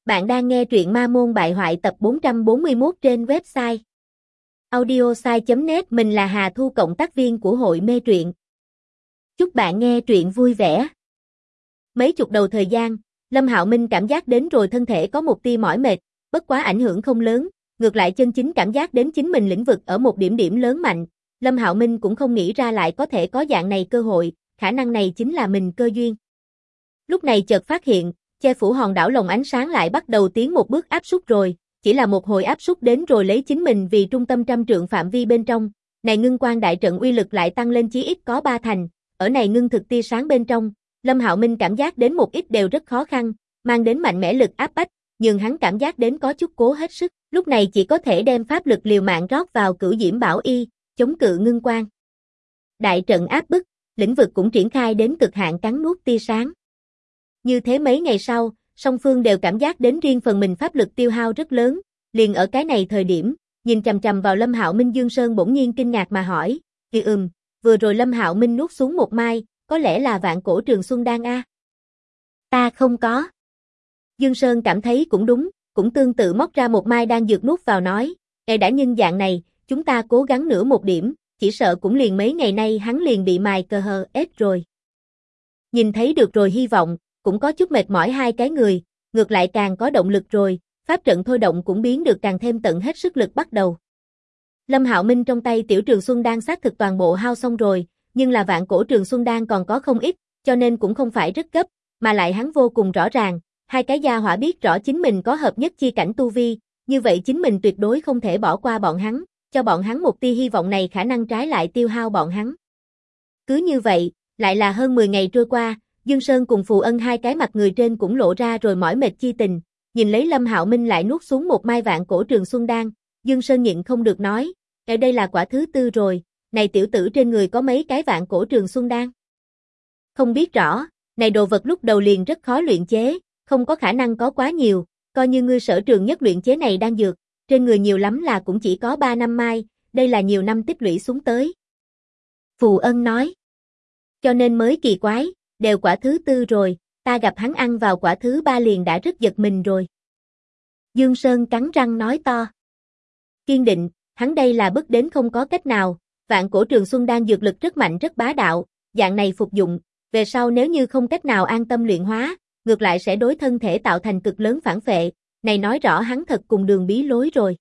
Bạn đang nghe truyện Ma Môn Bại Hoại tập 441 trên website audiosai.net. Mình là Hà Thu, cộng tác viên của hội mê truyện. Chúc bạn nghe truyện vui vẻ. Mấy chục đầu thời gian, Lâm Hạo Minh cảm giác đến rồi thân thể có một tia mỏi mệt, bất quá ảnh hưởng không lớn, ngược lại chân chính cảm giác đến chính mình lĩnh vực ở một điểm điểm lớn mạnh. Lâm Hạo Minh cũng không nghĩ ra lại có thể có dạng này cơ hội, khả năng này chính là mình cơ duyên. Lúc này chợt phát hiện, che phủ hòn đảo lồng ánh sáng lại bắt đầu tiến một bước áp sút rồi, chỉ là một hồi áp sút đến rồi lấy chính mình vì trung tâm trăm trượng phạm vi bên trong, này ngưng quan đại trận uy lực lại tăng lên chí ít có 3 thành, ở này ngưng thực tia sáng bên trong, Lâm Hạo Minh cảm giác đến một ít đều rất khó khăn, mang đến mạnh mẽ lực áp bách, nhưng hắn cảm giác đến có chút cố hết sức, lúc này chỉ có thể đem pháp lực liều mạng rót vào Cửu Diễm Bảo Y, chống cự ngưng quan. Đại trận áp bức, lĩnh vực cũng triển khai đến cực hạn cắn nuốt tia sáng. Như thế mấy ngày sau, song phương đều cảm giác đến riêng phần mình pháp lực tiêu hao rất lớn, liền ở cái này thời điểm, nhìn chằm chằm vào Lâm Hạo Minh, Dương Sơn bỗng nhiên kinh ngạc mà hỏi, vừa rồi Lâm Hạo Minh nuốt xuống một mai, có lẽ là Vạn Cổ Trường Xuân Đan a? Ta không có. Dương Sơn cảm thấy cũng đúng, cũng tương tự móc ra một mai đan dược nuốt vào nói, đã nhân dạng này, chúng ta cố gắng nữa một điểm, chỉ sợ cũng liền mấy ngày nay hắn liền bị mài cờ hờ ết rồi. Nhìn thấy được rồi hy vọng, cũng có chút mệt mỏi hai cái người, ngược lại càng có động lực rồi, pháp trận thôi động cũng biến được càng thêm tận hết sức lực bắt đầu. Lâm Hạo Minh trong tay tiểu Trường Xuân Đan xác thực toàn bộ hao xong rồi, nhưng là Vạn Cổ Trường Xuân Đan còn có không ít, cho nên cũng không phải rất gấp, mà lại hắn vô cùng rõ ràng, hai cái gia hỏa biết rõ chính mình có hợp nhất chi cảnh tu vi, như vậy chính mình tuyệt đối không thể bỏ qua bọn hắn, cho bọn hắn một tia hy vọng này khả năng trái lại tiêu hao bọn hắn. Cứ như vậy, lại là hơn 10 ngày trôi qua, Dương Sơn cùng Phù Ân hai cái mặt người trên cũng lộ ra rồi mỏi mệt chi tình, nhìn lấy Lâm Hạo Minh lại nuốt xuống một mai Vạn Cổ Trường Xuân Đan, Dương Sơn nhịn không được nói, ở đây là quả thứ tư rồi, này tiểu tử trên người có mấy cái Vạn Cổ Trường Xuân Đan? Không biết rõ, này đồ vật lúc đầu liền rất khó luyện chế, không có khả năng có quá nhiều, coi như ngươi sở trường nhất luyện chế này đan dược, trên người nhiều lắm là cũng chỉ có 3 năm mai, đây là nhiều năm tích lũy xuống tới. Phù Ân nói, cho nên mới kỳ quái, đều quả thứ tư rồi, ta gặp hắn ăn vào quả thứ ba liền đã rất giật mình rồi. Dương Sơn cắn răng nói to. Kiên định, hắn đây là bức đến không có cách nào, Vạn Cổ Trường Xuân Đan dược lực rất mạnh rất bá đạo, dạng này phục dụng, về sau nếu như không cách nào an tâm luyện hóa, ngược lại sẽ đối thân thể tạo thành cực lớn phản phệ, này nói rõ hắn thật cùng đường bí lối rồi.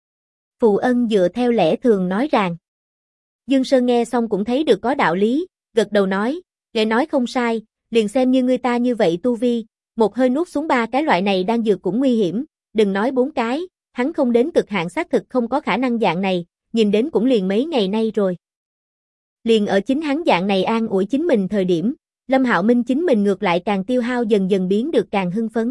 Phù Ân dựa theo lẽ thường nói rằng. Dương Sơn nghe xong cũng thấy được có đạo lý, gật đầu nói, nghe nói không sai, liền xem như người ta như vậy tu vi, một hơi nuốt xuống 3 cái loại này đan dược cũng nguy hiểm, đừng nói 4 cái, hắn không đến cực hạn xác thực không có khả năng dạng này, nhìn đến cũng liền mấy ngày nay rồi. Liền ở chính hắn dạng này an ủi chính mình thời điểm, Lâm Hạo Minh chính mình ngược lại càng tiêu hao dần dần biến được càng hưng phấn.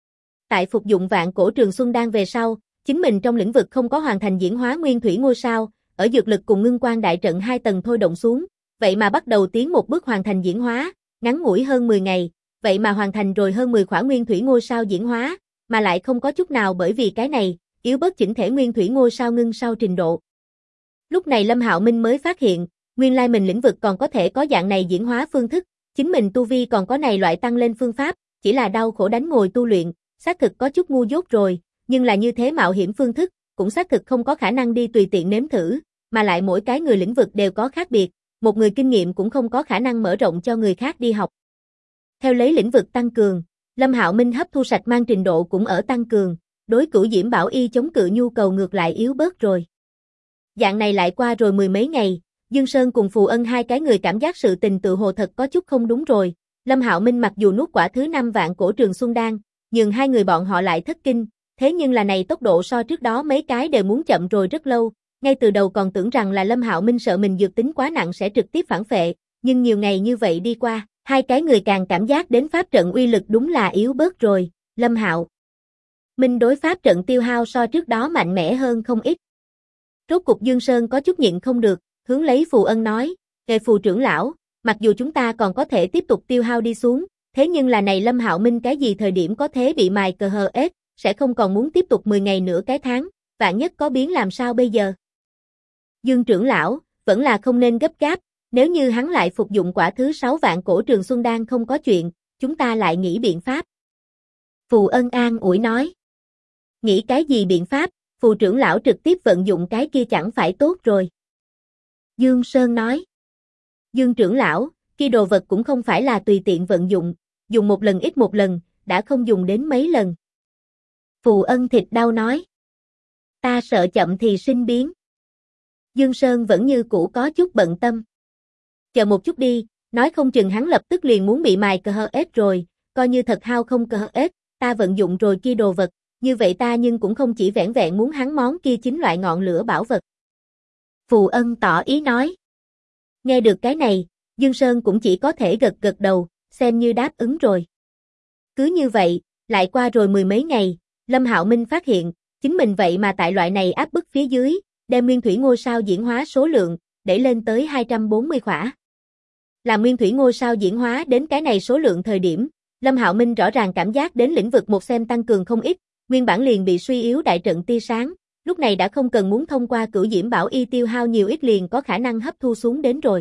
Tại phục dụng Vạn Cổ Trường Xuân Đan về sau, chính mình trong lĩnh vực không có hoàn thành diễn hóa nguyên thủy ngôi sao, ở dược lực cùng ngưng quan đại trận 2 tầng thôi động xuống, vậy mà bắt đầu tiến một bước hoàn thành diễn hóa, ngắn ngủi hơn 10 ngày, vậy mà hoàn thành rồi hơn 10 khỏa nguyên thủy ngôi sao diễn hóa, mà lại không có chút nào bởi vì cái này, yếu bớt chỉnh thể nguyên thủy ngôi sao ngưng sao trình độ. Lúc này Lâm Hạo Minh mới phát hiện, nguyên lai mình lĩnh vực còn có thể có dạng này diễn hóa phương thức, chính mình tu vi còn có này loại tăng lên phương pháp, chỉ là đau khổ đánh ngồi tu luyện, xác thực có chút ngu dốt rồi, nhưng là như thế mạo hiểm phương thức, cũng xác thực không có khả năng đi tùy tiện nếm thử, mà lại mỗi cái người lĩnh vực đều có khác biệt, một người kinh nghiệm cũng không có khả năng mở rộng cho người khác đi học. Theo lấy lĩnh vực tăng cường, Lâm Hạo Minh hấp thu sạch mang trình độ cũng ở tăng cường, đối Cửu Diễm Bảo Y chống cự nhu cầu ngược lại yếu bớt rồi. Dạng này lại qua rồi 10 mấy ngày, Dương Sơn cùng Phù Ân hai cái người cảm giác sự tình tự hồ thật có chút không đúng rồi, Lâm Hạo Minh mặc dù nuốt quả thứ 5 Vạn Cổ Trường Xuân Đan, nhưng hai người bọn họ lại thất kinh, thế nhưng là này tốc độ so trước đó mấy cái đều muốn chậm rồi rất lâu, ngay từ đầu còn tưởng rằng là Lâm Hạo Minh sợ mình dược tính quá nặng sẽ trực tiếp phản phệ, nhưng nhiều ngày như vậy đi qua, hai cái người càng cảm giác đến pháp trận uy lực đúng là yếu bớt rồi, Lâm Hạo Minh đối pháp trận tiêu hao so trước đó mạnh mẽ hơn không ít. Rốt cục Dương Sơn có chút nhịn không được, hướng lấy Phù Ân nói, Phù trưởng lão, mặc dù chúng ta còn có thể tiếp tục tiêu hao đi xuống, thế nhưng là này Lâm Hạo Minh cái gì thời điểm có thế bị mài cờ hờ ết, sẽ không còn muốn tiếp tục 10 ngày nữa cái tháng, vạn nhất có biến làm sao bây giờ? Dương trưởng lão, vẫn là không nên gấp gáp, nếu như hắn lại phục dụng quả thứ 6 Vạn Cổ Trường Xuân Đan không có chuyện, chúng ta lại nghĩ biện pháp. Phù Ân an ủi nói. Nghĩ cái gì biện pháp, Phù trưởng lão trực tiếp vận dụng cái kia chẳng phải tốt rồi. Dương Sơn nói. Dương trưởng lão, kia đồ vật cũng không phải là tùy tiện vận dụng, dùng một lần ít một lần, đã không dùng đến mấy lần. Phù Ân thịt đau nói. Ta sợ chậm thì sinh biến. Dương Sơn vẫn như cũ có chút bận tâm. Chờ một chút đi, nói không chừng hắn lập tức liền muốn bị mài cờ hờ ết rồi, coi như thật hao không cờ hờ ết, ta vận dụng rồi kia đồ vật, như vậy ta nhưng cũng không chỉ vẻn vẹn muốn hắn món kia chính loại ngọn lửa bảo vật. Phù Ân tỏ ý nói. Nghe được cái này, Dương Sơn cũng chỉ có thể gật gật đầu, xem như đáp ứng rồi. Cứ như vậy, lại qua rồi mười mấy ngày, Lâm Hạo Minh phát hiện, chính mình vậy mà tại loại này áp bức phía dưới, đem nguyên thủy ngôi sao diễn hóa số lượng, đẩy lên tới 240 khỏa. Là nguyên thủy ngôi sao diễn hóa đến cái này số lượng thời điểm, Lâm Hạo Minh rõ ràng cảm giác đến lĩnh vực một xem tăng cường không ít, nguyên bản liền bị suy yếu đại trận tia sáng, lúc này đã không cần muốn thông qua cửu diễm bảo y tiêu hao nhiều ít liền có khả năng hấp thu xuống đến rồi.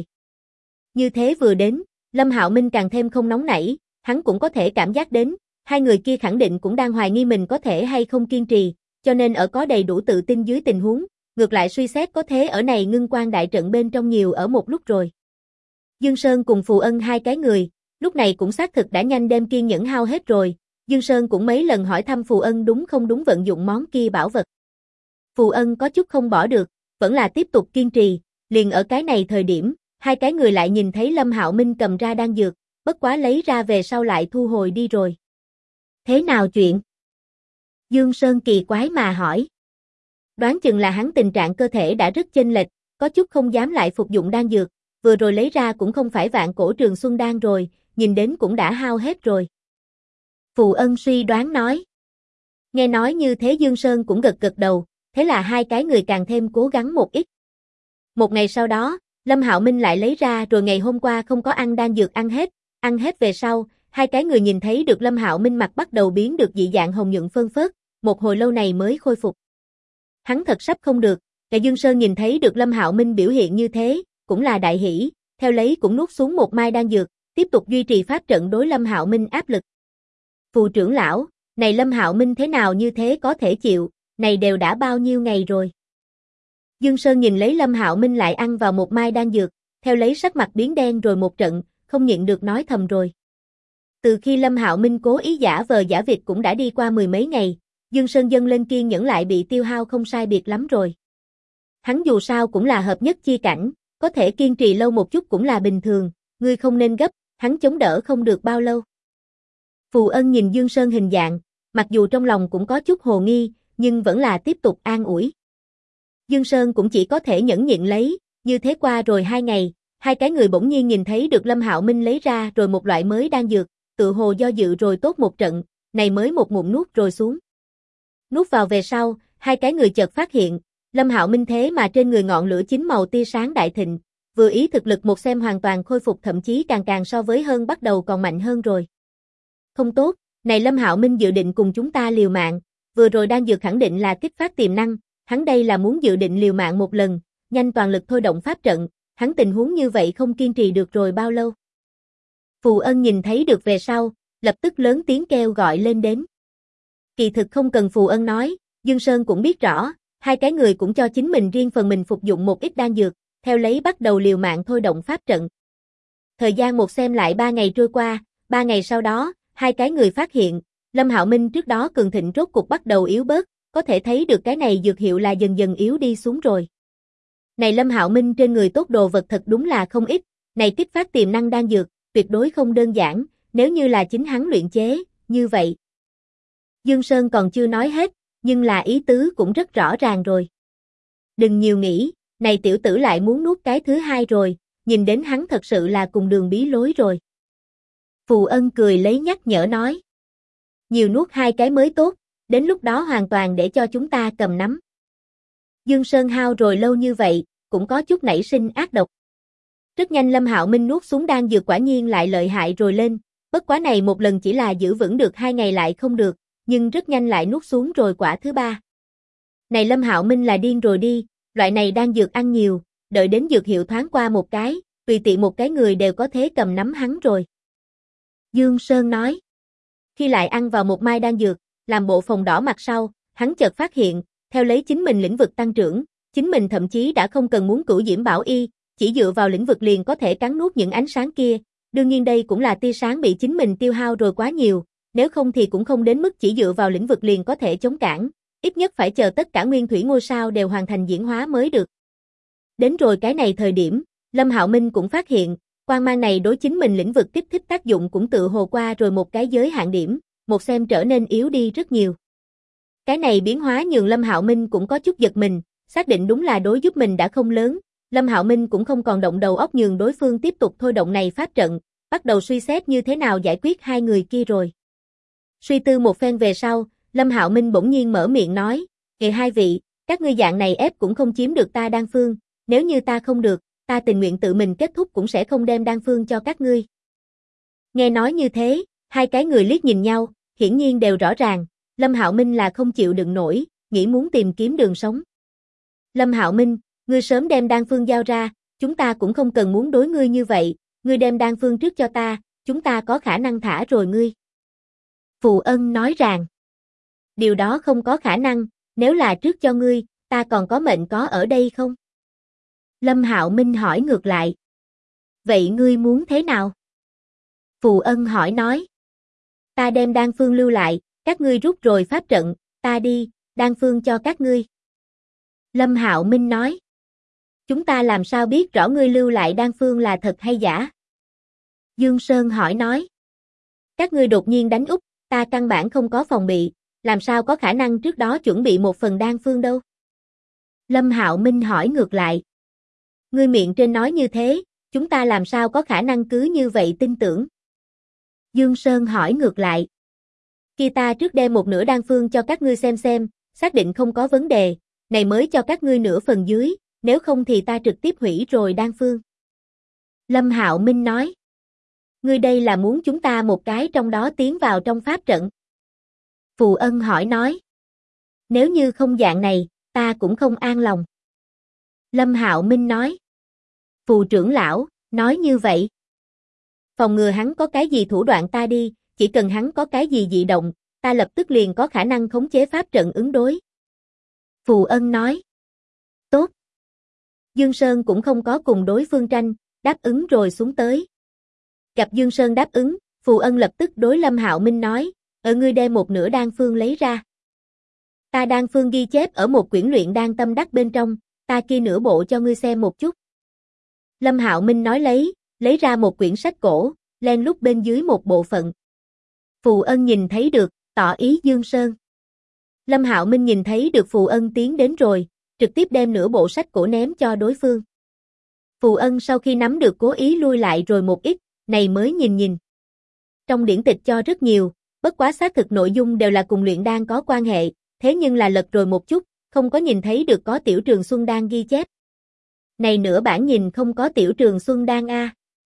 Như thế vừa đến, Lâm Hạo Minh càng thêm không nóng nảy, hắn cũng có thể cảm giác đến, hai người kia khẳng định cũng đang hoài nghi mình có thể hay không kiên trì, cho nên ở có đầy đủ tự tin dưới tình huống, ngược lại suy xét có thế ở này ngưng quan đại trận bên trong nhiều ở một lúc rồi. Dương Sơn cùng Phù Ân hai cái người, lúc này cũng xác thực đã nhanh đem kiên nhẫn hao hết rồi, Dương Sơn cũng mấy lần hỏi thăm Phù Ân đúng không đúng vận dụng món kia bảo vật. Phù Ân có chút không bỏ được, vẫn là tiếp tục kiên trì, liền ở cái này thời điểm, hai cái người lại nhìn thấy Lâm Hạo Minh cầm ra đan dược, bất quá lấy ra về sau lại thu hồi đi rồi. Thế nào chuyện? Dương Sơn kỳ quái mà hỏi. Đoán chừng là hắn tình trạng cơ thể đã rất chênh lệch, có chút không dám lại phục dụng đan dược, vừa rồi lấy ra cũng không phải vạn cổ trường xuân đan rồi, nhìn đến cũng đã hao hết rồi. Phù Ân suy đoán nói. Nghe nói như thế Dương Sơn cũng gật gật đầu, thế là hai cái người càng thêm cố gắng một ít. Một ngày sau đó, Lâm Hạo Minh lại lấy ra rồi ngày hôm qua không có ăn đan dược ăn hết về sau, hai cái người nhìn thấy được Lâm Hạo Minh mặt bắt đầu biến được dị dạng hồng nhuận phơn phớt, một hồi lâu này mới khôi phục. Hắn thật sắp không được, cả Dương Sơn nhìn thấy được Lâm Hạo Minh biểu hiện như thế, cũng là đại hỉ, theo lấy cũng nuốt xuống một mai đan dược, tiếp tục duy trì pháp trận đối Lâm Hạo Minh áp lực. Phù trưởng lão, này Lâm Hạo Minh thế nào như thế có thể chịu, này đều đã bao nhiêu ngày rồi. Dương Sơn nhìn lấy Lâm Hạo Minh lại ăn vào một mai đan dược, theo lấy sắc mặt biến đen rồi một trận, không nhịn được nói thầm rồi. Từ khi Lâm Hạo Minh cố ý giả vờ giả vịt cũng đã đi qua mười mấy ngày, Dương Sơn dâng lên kiên nhẫn lại bị tiêu hao không sai biệt lắm rồi. Hắn dù sao cũng là hợp nhất chi cảnh, có thể kiên trì lâu một chút cũng là bình thường, ngươi không nên gấp, hắn chống đỡ không được bao lâu. Phù Ân nhìn Dương Sơn hình dạng, mặc dù trong lòng cũng có chút hồ nghi, nhưng vẫn là tiếp tục an ủi. Dương Sơn cũng chỉ có thể nhẫn nhịn lấy, như thế qua rồi 2 ngày, hai cái người bỗng nhiên nhìn thấy được Lâm Hạo Minh lấy ra rồi một loại mới đan dược, tự hồ do dự rồi tốt một trận, này mới một ngụm nuốt rồi xuống. Nuốt vào về sau, hai cái người chợt phát hiện, Lâm Hạo Minh thế mà trên người ngọn lửa chín màu tia sáng đại thịnh, vừa ý thực lực một xem hoàn toàn khôi phục thậm chí càng so với hơn bắt đầu còn mạnh hơn rồi. Không tốt, này Lâm Hạo Minh dự định cùng chúng ta liều mạng, vừa rồi đan dược khẳng định là kích phát tiềm năng, hắn đây là muốn dự định liều mạng một lần, nhanh toàn lực thôi động pháp trận, hắn tình huống như vậy không kiên trì được rồi bao lâu. Phù Ân nhìn thấy được về sau, lập tức lớn tiếng kêu gọi lên đến. Kỳ thực không cần Phù Ân nói, Dương Sơn cũng biết rõ, hai cái người cũng cho chính mình riêng phần mình phục dụng một ít đan dược, theo lấy bắt đầu liều mạng thôi động pháp trận. Thời gian một xem lại 3 ngày trôi qua, 3 ngày sau đó, hai cái người phát hiện, Lâm Hạo Minh trước đó cường thịnh rốt cục bắt đầu yếu bớt, có thể thấy được cái này dược hiệu là dần dần yếu đi xuống rồi. Này Lâm Hạo Minh trên người tốt đồ vật thật đúng là không ít, này kích phát tiềm năng đan dược, tuyệt đối không đơn giản, nếu như là chính hắn luyện chế, như vậy. Dương Sơn còn chưa nói hết, nhưng là ý tứ cũng rất rõ ràng rồi. Đừng nhiều nghĩ, này tiểu tử lại muốn nuốt cái thứ hai rồi, nhìn đến hắn thật sự là cùng đường bí lối rồi. Phù Ân cười lấy nhắc nhở nói. Nhiều nuốt 2 cái mới tốt, đến lúc đó hoàn toàn để cho chúng ta cầm nắm. Dương Sơn hao rồi lâu như vậy, cũng có chút nảy sinh ác độc. Rất nhanh Lâm Hạo Minh nuốt xuống đan dược quả nhiên lại lợi hại rồi lên, bất quá này một lần chỉ là giữ vững được 2 ngày lại không được, nhưng rất nhanh lại nuốt xuống rồi quả thứ 3. Này Lâm Hạo Minh là điên rồi đi, loại này đan dược ăn nhiều, đợi đến dược hiệu thoáng qua một cái, tùy tiện một cái người đều có thế cầm nắm hắn rồi. Dương Sơn nói. Khi lại ăn vào một mai đan dược, làm bộ phòng đỏ mặt sau, hắn chợt phát hiện, theo lấy chính mình lĩnh vực tăng trưởng, chính mình thậm chí đã không cần muốn cửu diễm bảo y, chỉ dựa vào lĩnh vực liền có thể cắn nuốt những ánh sáng kia. Đương nhiên đây cũng là tia sáng bị chính mình tiêu hao rồi quá nhiều, nếu không thì cũng không đến mức chỉ dựa vào lĩnh vực liền có thể chống cản, ít nhất phải chờ tất cả nguyên thủy ngôi sao đều hoàn thành diễn hóa mới được. Đến rồi cái này thời điểm, Lâm Hạo Minh cũng phát hiện, quang mang này đối chính mình lĩnh vực kích thích tác dụng cũng tự hồ qua rồi một cái giới hạn điểm, một xem trở nên yếu đi rất nhiều. Cái này biến hóa nhường Lâm Hạo Minh cũng có chút giật mình, xác định đúng là đối giúp mình đã không lớn, Lâm Hạo Minh cũng không còn động đầu óc nhường đối phương tiếp tục thôi động này pháp trận, bắt đầu suy xét như thế nào giải quyết hai người kia rồi. Suy tư một phen về sau, Lâm Hạo Minh bỗng nhiên mở miệng nói, "Kìa hai vị, các ngươi dạng này ép cũng không chiếm được ta đan phương, nếu như ta không được, ta tình nguyện tự mình kết thúc cũng sẽ không đem đan phương cho các ngươi." Nghe nói như thế, hai cái người liếc nhìn nhau, hiển nhiên đều rõ ràng, Lâm Hạo Minh là không chịu đựng nổi, nghĩ muốn tìm kiếm đường sống. "Lâm Hạo Minh, ngươi sớm đem đan phương giao ra, chúng ta cũng không cần muốn đối ngươi như vậy, ngươi đem đan phương trước cho ta, chúng ta có khả năng thả rồi ngươi." Phù Ân nói rằng, "Điều đó không có khả năng, nếu là trước cho ngươi, ta còn có mệnh có ở đây không?" Lâm Hạo Minh hỏi ngược lại, "Vậy ngươi muốn thế nào?" Phù Ân hỏi nói, "Ta đem đan phương lưu lại, các ngươi rút rồi pháp trận, ta đi, đan phương cho các ngươi." Lâm Hạo Minh nói, "Chúng ta làm sao biết rõ ngươi lưu lại đan phương là thật hay giả?" Dương Sơn hỏi nói, "Các ngươi đột nhiên đánh úp, ta căn bản không có phòng bị, làm sao có khả năng trước đó chuẩn bị một phần đan phương đâu?" Lâm Hạo Minh hỏi ngược lại, "Ngươi miệng trên nói như thế, chúng ta làm sao có khả năng cứ như vậy tin tưởng?" Dương Sơn hỏi ngược lại, "Khi ta trước đem một nửa đan phương cho các ngươi xem, xác định không có vấn đề, này mới cho các ngươi nửa phần dưới, nếu không thì ta trực tiếp hủy rồi đan phương." Lâm Hạo Minh nói, "Ngươi đây là muốn chúng ta một cái trong đó tiến vào trong pháp trận?" Phù Ân hỏi nói, "Nếu như không dạng này, ta cũng không an lòng." Lâm Hạo Minh nói, "Phù trưởng lão, nói như vậy, phòng ngừa hắn có cái gì thủ đoạn ta đi, chỉ cần hắn có cái gì dị động, ta lập tức liền có khả năng khống chế pháp trận ứng đối." Phù Ân nói, "Tốt." Dương Sơn cũng không có cùng đối phương tranh, đáp ứng rồi xuống tới. Gặp Dương Sơn đáp ứng, Phù Ân lập tức đối Lâm Hạo Minh nói, ngươi đem một nửa đan phương lấy ra. Ta đan phương ghi chép ở một quyển luyện đan tâm đắc bên trong, ta kia nửa bộ cho ngươi xem một chút." Lâm Hạo Minh nói lấy ra một quyển sách cổ, len lút bên dưới một bộ phận. Phù Ân nhìn thấy được, tỏ ý Dương Sơn. Lâm Hạo Minh nhìn thấy được Phù Ân tiến đến rồi, trực tiếp đem nửa bộ sách cổ ném cho đối phương. Phù Ân sau khi nắm được cố ý lui lại rồi một ít, này mới nhìn. Trong điển tịch cho rất nhiều, bất quá xác thực nội dung đều là cùng luyện đan có quan hệ, thế nhưng là lật rồi một chút, không có nhìn thấy được có Tiểu Trường Xuân Đan ghi chép. Này nửa bản nhìn không có Tiểu Trường Xuân Đan a.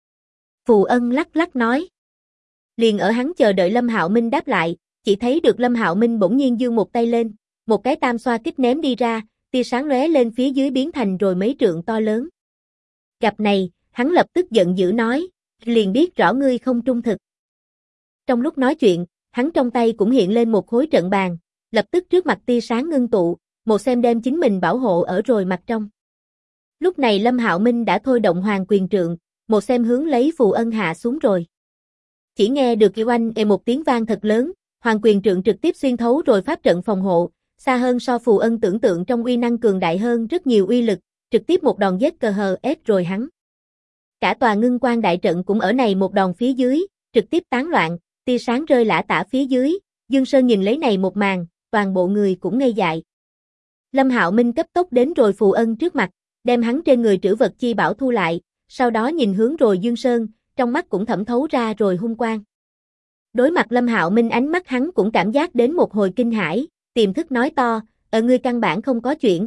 Phù Ân lắc lắc nói. Liền ở hắn chờ đợi Lâm Hạo Minh đáp lại, chỉ thấy được Lâm Hạo Minh bỗng nhiên giương một tay lên, một cái tam xoa kích ném đi ra, tia sáng lóe lên phía dưới biến thành rồi mấy trượng to lớn. Gặp này, hắn lập tức giận dữ nói, liền biết rõ ngươi không trung thực. Trong lúc nói chuyện, hắn trong tay cũng hiện lên một khối trận bàn, lập tức trước mặt tia sáng ngưng tụ, một xem đem chính mình bảo hộ ở rồi mặt trong. Lúc này Lâm Hạo Minh đã thôi động Hoàng Quyền Trượng, một xem hướng lấy Phù Ân hạ xuống rồi. Chỉ nghe được kêu oanh một tiếng vang thật lớn, Hoàng Quyền Trượng trực tiếp xuyên thấu rồi pháp trận phòng hộ, xa hơn so Phù Ân tưởng tượng trong uy năng cường đại hơn rất nhiều uy lực, trực tiếp một đòn giết cờ hờ ép rồi hắn. Cả tòa ngưng quan đại trận cũng ở này một đòn phía dưới, trực tiếp tán loạn, tia sáng rơi lả tả phía dưới, Dương Sơn nhìn lấy này một màn, toàn bộ người cũng ngây dại. Lâm Hạo Minh cấp tốc đến rồi Phù Ân trước mặt, đem hắn trên người trữ vật chi bảo thu lại, sau đó nhìn hướng rồi Dương Sơn, trong mắt cũng thẩm thấu ra rồi hung quang. Đối mặt Lâm Hạo Minh ánh mắt hắn cũng cảm giác đến một hồi kinh hãi, tiềm thức nói to, ngươi căn bản không có chuyện.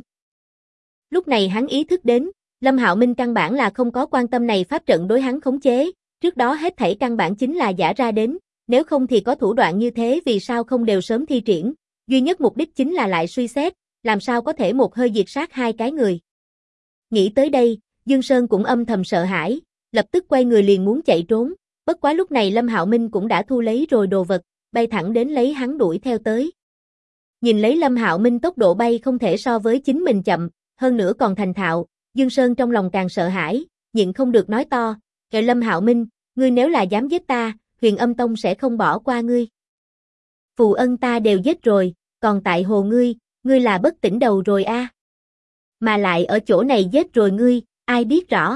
Lúc này hắn ý thức đến, Lâm Hạo Minh căn bản là không có quan tâm này pháp trận đối hắn khống chế, trước đó hết thảy căn bản chính là giả ra đến, nếu không thì có thủ đoạn như thế vì sao không đều sớm thi triển, duy nhất mục đích chính là lại suy xét, làm sao có thể một hơi diệt sát hai cái người. Nghĩ tới đây, Dương Sơn cũng âm thầm sợ hãi, lập tức quay người liền muốn chạy trốn, bất quá lúc này Lâm Hạo Minh cũng đã thu lấy rồi đồ vật, bay thẳng đến lấy hắn đuổi theo tới. Nhìn lấy Lâm Hạo Minh tốc độ bay không thể so với chính mình chậm, hơn nữa còn thành thạo, Dương Sơn trong lòng càng sợ hãi, nhịn không được nói to, "Kệ Lâm Hạo Minh, ngươi nếu là dám giết ta, Huyền Âm Tông sẽ không bỏ qua ngươi. Phù Ân ta đều giết rồi, còn tại hồ ngươi là bất tỉnh đầu rồi a. Mà lại ở chỗ này giết rồi ngươi, ai biết rõ."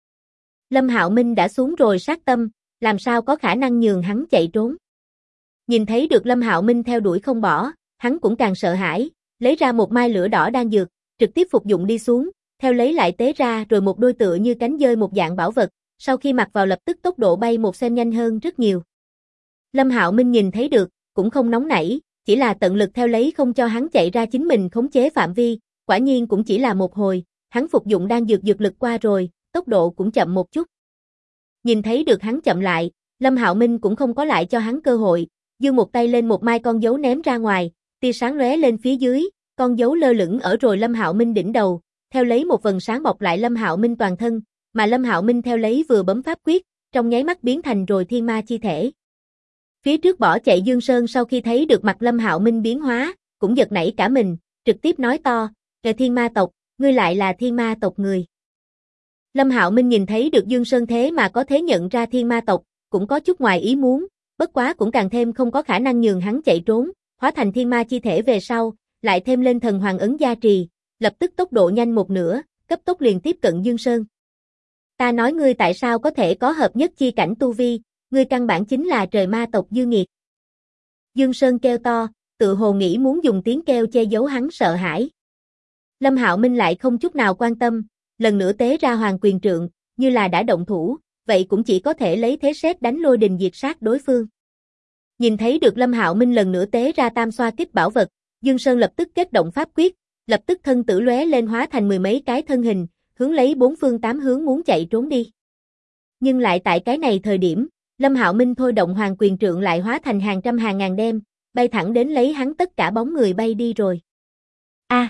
Lâm Hạo Minh đã xuống rồi sát tâm, làm sao có khả năng nhường hắn chạy trốn. Nhìn thấy được Lâm Hạo Minh theo đuổi không bỏ, hắn cũng càng sợ hãi, lấy ra một mai lửa đỏ đan dược, trực tiếp phục dụng đi xuống, theo lấy lại tế ra rồi một đôi tựa như cánh dơi một dạng bảo vật, sau khi mặc vào lập tức tốc độ bay một xem nhanh hơn rất nhiều. Lâm Hạo Minh nhìn thấy được, cũng không nóng nảy, chỉ là tận lực theo lấy không cho hắn chạy ra chính mình khống chế phạm vi, quả nhiên cũng chỉ là một hồi, hắn phục dụng đan dược dược lực qua rồi, tốc độ cũng chậm một chút. Nhìn thấy được hắn chậm lại, Lâm Hạo Minh cũng không có lại cho hắn cơ hội, giơ một tay lên một mai con dấu ném ra ngoài, tia sáng lóe lên phía dưới, con dấu lơ lửng ở rồi Lâm Hạo Minh đỉnh đầu, theo lấy một vầng sáng bọc lại Lâm Hạo Minh toàn thân, mà Lâm Hạo Minh theo lấy vừa bấm pháp quyết, trong nháy mắt biến thành rồi thiên ma chi thể. Phía trước bỏ chạy Dương Sơn sau khi thấy được mặt Lâm Hạo Minh biến hóa, cũng giật nảy cả mình, trực tiếp nói to, "Kẻ thiên ma tộc, ngươi lại là thiên ma tộc người." Lâm Hạo Minh nhìn thấy được Dương Sơn thế mà có thể nhận ra thiên ma tộc, cũng có chút ngoài ý muốn, bất quá cũng càng thêm không có khả năng nhường hắn chạy trốn, hóa thành thiên ma chi thể về sau, lại thêm lên thần hoàng ấn gia trì, lập tức tốc độ nhanh một nửa, cấp tốc liền tiếp cận Dương Sơn. "Ta nói ngươi tại sao có thể có hợp nhất chi cảnh tu vi, ngươi căn bản chính là trời ma tộc dư nghiệt." Dương Sơn kêu to, tự hồ nghĩ muốn dùng tiếng kêu che giấu hắn sợ hãi. Lâm Hạo Minh lại không chút nào quan tâm, lần nữa tế ra Hoàng Quyền Trượng, như là đã động thủ, vậy cũng chỉ có thể lấy thế sét đánh lôi đình diệt sát đối phương. Nhìn thấy được Lâm Hạo Minh lần nữa tế ra tam xoa kích bảo vật, Dương Sơn lập tức kết động pháp quyết, lập tức thân tử lóe lên hóa thành mười mấy cái thân hình, hướng lấy bốn phương tám hướng muốn chạy trốn đi. Nhưng lại tại cái này thời điểm, Lâm Hạo Minh thôi động Hoàng Quyền Trượng lại hóa thành hàng trăm hàng ngàn đem, bay thẳng đến lấy hắn tất cả bóng người bay đi rồi. A!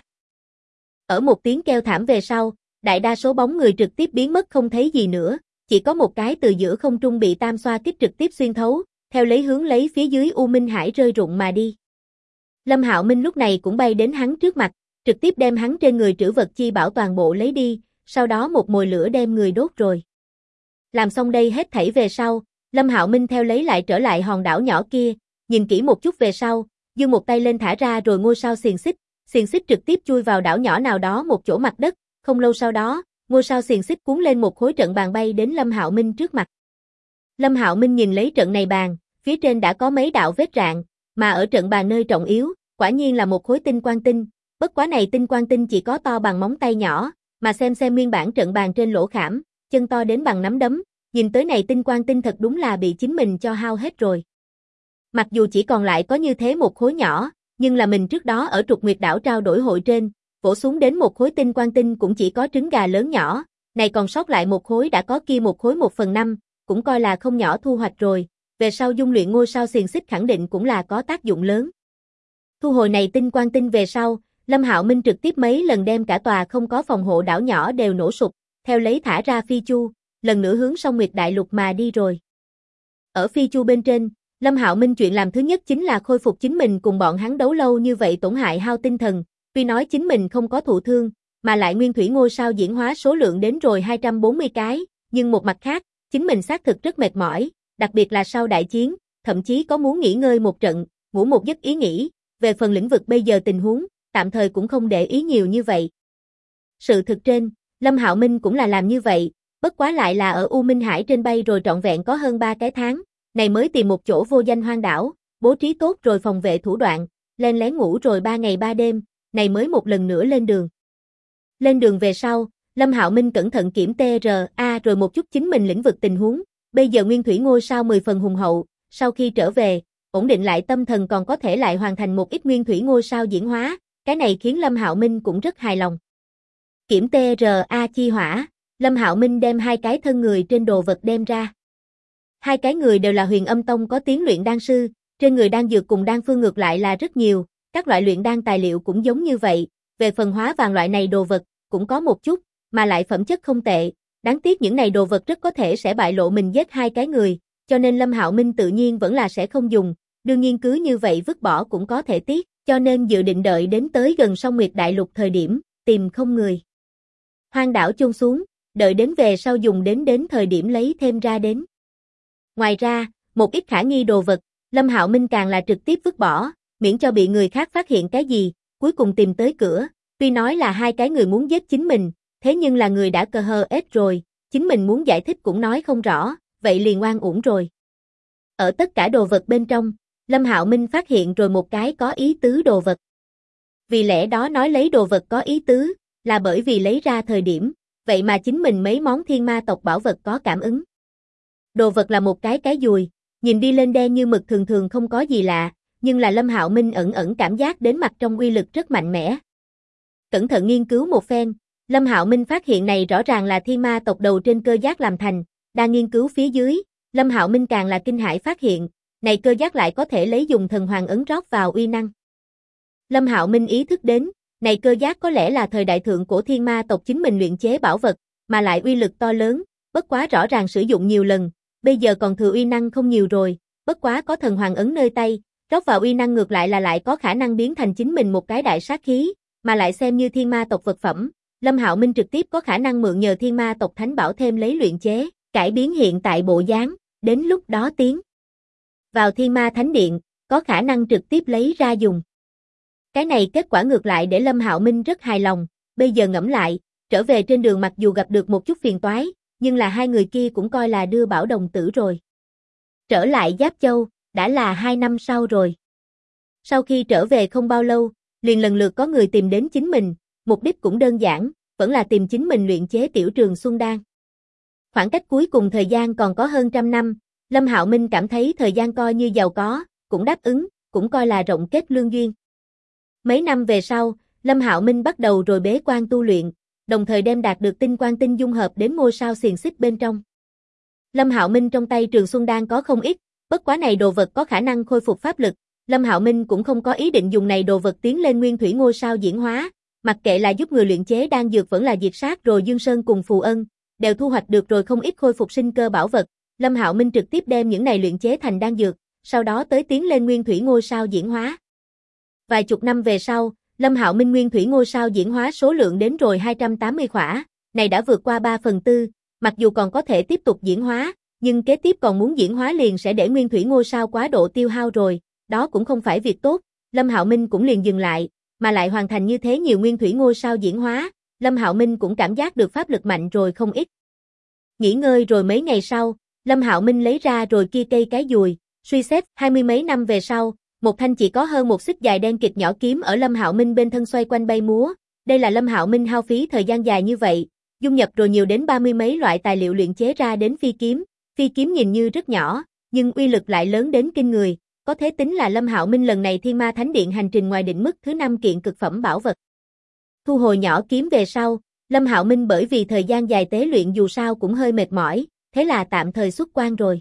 Ở một tiếng kêu thảm về sau, đại đa số bóng người trực tiếp biến mất không thấy gì nữa, chỉ có một cái từ giữa không trung bị tam xoa kích trực tiếp xuyên thấu, theo lấy hướng lấy phía dưới U Minh Hải rơi rụng mà đi. Lâm Hạo Minh lúc này cũng bay đến hắn trước mặt, trực tiếp đem hắn trên người trữ vật chi bảo toàn bộ lấy đi, sau đó một mồi lửa đem người đốt rồi. Làm xong đây hết thảy về sau, Lâm Hạo Minh theo lấy lại trở lại hòn đảo nhỏ kia, nhìn kỹ một chút về sau, giơ một tay lên thả ra rồi ngôi sao xiềng xích trực tiếp chui vào đảo nhỏ nào đó một chỗ mặt đất, không lâu sau đó, ngôi sao xiềng xích cuốn lên một khối trận bàn bay đến Lâm Hạo Minh trước mặt. Lâm Hạo Minh nhìn lấy trận này bàn, phía trên đã có mấy đạo vết rạn, mà ở trận bàn nơi trọng yếu, quả nhiên là một khối tinh quang tinh, bất quá này tinh quang tinh chỉ có to bằng móng tay nhỏ, mà xem nguyên bản trận bàn trên lỗ khảm, chân to đến bằng nắm đấm, nhìn tới này tinh quang tinh thật đúng là bị chính mình cho hao hết rồi. Mặc dù chỉ còn lại có như thế một khối nhỏ, nhưng là mình trước đó ở Trục Nguyệt đảo trao đổi hội trên, vỗ xuống đến một khối tinh quang tinh cũng chỉ có trứng gà lớn nhỏ, này còn sót lại một khối đã có kia một khối 1/5, cũng coi là không nhỏ thu hoạch rồi, về sau dung luyện ngôi sao xiềng xích khẳng định cũng là có tác dụng lớn. Thu hồi này tinh quang tinh về sau, Lâm Hạo Minh trực tiếp mấy lần đem cả tòa không có phòng hộ đảo nhỏ đều nổ sụp, theo lấy thả ra phi chu, lần nữa hướng sông Nguyệt Đại Lục mà đi rồi. Ở phi chu bên trên, Lâm Hạo Minh chuyện làm thứ nhất chính là khôi phục chính mình cùng bọn hắn đấu lâu như vậy tổn hại hao tinh thần, tuy nói chính mình không có thụ thương, mà lại nguyên thủy ngôi sao diễn hóa số lượng đến rồi 240 cái, nhưng một mặt khác, chính mình xác thực rất mệt mỏi, đặc biệt là sau đại chiến, thậm chí có muốn nghỉ ngơi một trận, ngủ một giấc ý nghĩ, về phần lĩnh vực bây giờ tình huống, tạm thời cũng không để ý nhiều như vậy. Sự thực trên, Lâm Hạo Minh cũng là làm như vậy, bất quá lại là ở U Minh Hải trên bay rồi trọn vẹn có hơn 3 cái tháng, này mới tìm một chỗ vô danh hoang đảo, bố trí tốt rồi phòng vệ thủ đoạn, len lén ngủ rồi 3 ngày 3 đêm, này mới một lần nữa lên đường. Lên đường về sau, Lâm Hạo Minh cẩn thận kiểm TRA rồi một chút chính mình lĩnh vực tình huống, bây giờ nguyên thủy ngôi sao 10 phần hùng hậu, sau khi trở về, ổn định lại tâm thần còn có thể lại hoàn thành một ít nguyên thủy ngôi sao diễn hóa, cái này khiến Lâm Hạo Minh cũng rất hài lòng. Kiểm TRA chi hỏa, Lâm Hạo Minh đem hai cái thân người trên đồ vật đem ra. Hai cái người đều là Huyền Âm Tông có tiếng luyện đan sư, trên người đan dược cùng đan phương ngược lại là rất nhiều, các loại luyện đan tài liệu cũng giống như vậy, về phần hóa vàng loại này đồ vật, cũng có một chút, mà lại phẩm chất không tệ, đáng tiếc những này đồ vật rất có thể sẽ bại lộ mình giết hai cái người, cho nên Lâm Hạo Minh tự nhiên vẫn là sẽ không dùng, đương nhiên cứ như vậy vứt bỏ cũng có thể tiếc, cho nên dự định đợi đến tới gần Song Nguyệt Đại Lục thời điểm, tìm không người. Hoang đảo chôn xuống, đợi đến về sau dùng đến thời điểm lấy thêm ra đến. Ngoài ra, một ít khả nghi đồ vật, Lâm Hạo Minh càng là trực tiếp vứt bỏ, miễn cho bị người khác phát hiện cái gì, cuối cùng tìm tới cửa, tuy nói là hai cái người muốn giết chính mình, thế nhưng là người đã CHS rồi, chính mình muốn giải thích cũng nói không rõ, vậy liền oan uổng rồi. Ở tất cả đồ vật bên trong, Lâm Hạo Minh phát hiện rồi một cái có ý tứ đồ vật. Vì lẽ đó nói lấy đồ vật có ý tứ, là bởi vì lấy ra thời điểm, vậy mà chính mình mấy món thiên ma tộc bảo vật có cảm ứng. Đồ vật là một cái dùi, nhìn đi lên đen như mực thường thường không có gì lạ, nhưng là Lâm Hạo Minh ẩn cảm giác đến mặt trong uy lực rất mạnh mẽ. Cẩn thận nghiên cứu một phen, Lâm Hạo Minh phát hiện này rõ ràng là thiên ma tộc đầu trên cơ giác làm thành, đang nghiên cứu phía dưới, Lâm Hạo Minh càng là kinh hãi phát hiện, này cơ giác lại có thể lấy dùng thần hoàng ấn rót vào uy năng. Lâm Hạo Minh ý thức đến, này cơ giác có lẽ là thời đại thượng cổ thiên ma tộc chính mình luyện chế bảo vật, mà lại uy lực to lớn, bất quá rõ ràng sử dụng nhiều lần, bây giờ còn thừa uy năng không nhiều rồi, bất quá có thần hoàng ấn nơi tay, rót vào uy năng ngược lại là lại có khả năng biến thành chính mình một cái đại sát khí, mà lại xem như thiên ma tộc vật phẩm, Lâm Hạo Minh trực tiếp có khả năng mượn nhờ thiên ma tộc thánh bảo thêm lấy luyện chế, cải biến hiện tại bộ dáng, đến lúc đó tiến vào thiên ma thánh điện, có khả năng trực tiếp lấy ra dùng. Cái này kết quả ngược lại để Lâm Hạo Minh rất hài lòng, bây giờ ngẫm lại, trở về trên đường mặc dù gặp được một chút phiền toái, nhưng là hai người kia cũng coi là đưa bảo đồng tử rồi. Trở lại Giáp Châu, đã là 2 năm sau rồi. Sau khi trở về không bao lâu, liền lần lượt có người tìm đến chính mình, mục đích cũng đơn giản, vẫn là tìm chính mình luyện chế Tiểu Trường Xuân Đan. Khoảng cách cuối cùng thời gian còn có hơn 100 năm, Lâm Hạo Minh cảm thấy thời gian coi như giàu có, cũng đáp ứng, cũng coi là rộng kết lương duyên. Mấy năm về sau, Lâm Hạo Minh bắt đầu rồi bế quan tu luyện, đồng thời đem đạt được tinh quang tinh dung hợp đến ngôi sao xiềng xích bên trong. Lâm Hạo Minh trong tay Trường Xuân Đan có không ít, bất quá này đồ vật có khả năng khôi phục pháp lực, Lâm Hạo Minh cũng không có ý định dùng này đồ vật tiến lên nguyên thủy ngôi sao diễn hóa, mặc kệ là giúp người luyện chế đan dược vẫn là diệt sát rồi Dương Sơn cùng Phù Ân, đều thu hoạch được rồi không ít khôi phục sinh cơ bảo vật, Lâm Hạo Minh trực tiếp đem những này luyện chế thành đan dược, sau đó tới tiến lên nguyên thủy ngôi sao diễn hóa. Vài chục năm về sau, Lâm Hạo Minh nguyên thủy ngôi sao diễn hóa số lượng đến rồi 280 khỏa, này đã vượt qua 3/4, mặc dù còn có thể tiếp tục diễn hóa, nhưng kế tiếp còn muốn diễn hóa liền sẽ để nguyên thủy ngôi sao quá độ tiêu hao rồi, đó cũng không phải việc tốt, Lâm Hạo Minh cũng liền dừng lại, mà lại hoàn thành như thế nhiều nguyên thủy ngôi sao diễn hóa, Lâm Hạo Minh cũng cảm giác được pháp lực mạnh rồi không ít. Nghỉ ngơi rồi mấy ngày sau, Lâm Hạo Minh lấy ra rồi kia cây cái dùi, suy xét 20 mấy năm về sau, một thanh chỉ có hơn một xích dài đen kịt nhỏ kiếm ở Lâm Hạo Minh bên thân xoay quanh bay múa, đây là Lâm Hạo Minh hao phí thời gian dài như vậy, dung nhập rồi nhiều đến 30 mấy loại tài liệu luyện chế ra đến phi kiếm nhìn như rất nhỏ, nhưng uy lực lại lớn đến kinh người, có thể tính là Lâm Hạo Minh lần này Thiên Ma Thánh Điện hành trình ngoài định mức thứ 5 kiện cực phẩm bảo vật. Thu hồi nhỏ kiếm về sau, Lâm Hạo Minh bởi vì thời gian dài tế luyện dù sao cũng hơi mệt mỏi, thế là tạm thời xuất quan rồi.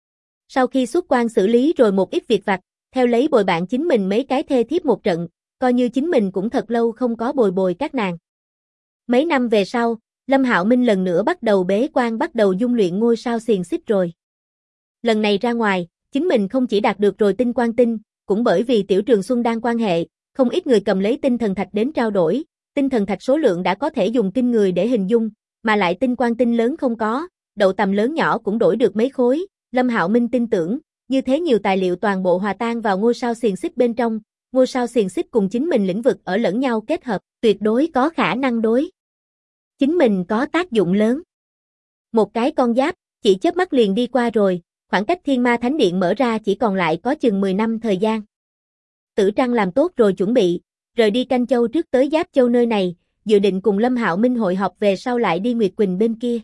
Sau khi xuất quan xử lý rồi một ít việc vặt, theo lấy bồi bạn chính mình mấy cái thê thiếp một trận, coi như chính mình cũng thật lâu không có bồi các nàng. Mấy năm về sau, Lâm Hạo Minh lần nữa bắt đầu bế quan bắt đầu dung luyện ngôi sao xiềng xích rồi. Lần này ra ngoài, chính mình không chỉ đạt được rồi tinh quang tinh, cũng bởi vì Tiểu Trường Xuân Đan quan hệ, không ít người cầm lấy tinh thần thạch đến trao đổi, tinh thần thạch số lượng đã có thể dùng kinh người để hình dung, mà lại tinh quang tinh lớn không có, đậu tầm lớn nhỏ cũng đổi được mấy khối, Lâm Hạo Minh tin tưởng, như thế nhiều tài liệu toàn bộ hòa tan vào ngôi sao xiềng xích bên trong, ngôi sao xiềng xích cùng chính mình lĩnh vực ở lẫn nhau kết hợp, tuyệt đối có khả năng đối chính mình có tác dụng lớn. Một cái con giáp, chỉ chớp mắt liền đi qua rồi, khoảng cách Thiên Ma Thánh Điện mở ra chỉ còn lại có chừng 10 năm thời gian. Tử Trăng làm tốt rồi chuẩn bị, rời đi Canh Châu trước tới Giáp Châu nơi này, dự định cùng Lâm Hạo Minh hội họp về sau lại đi Nguyệt Quỳnh bên kia.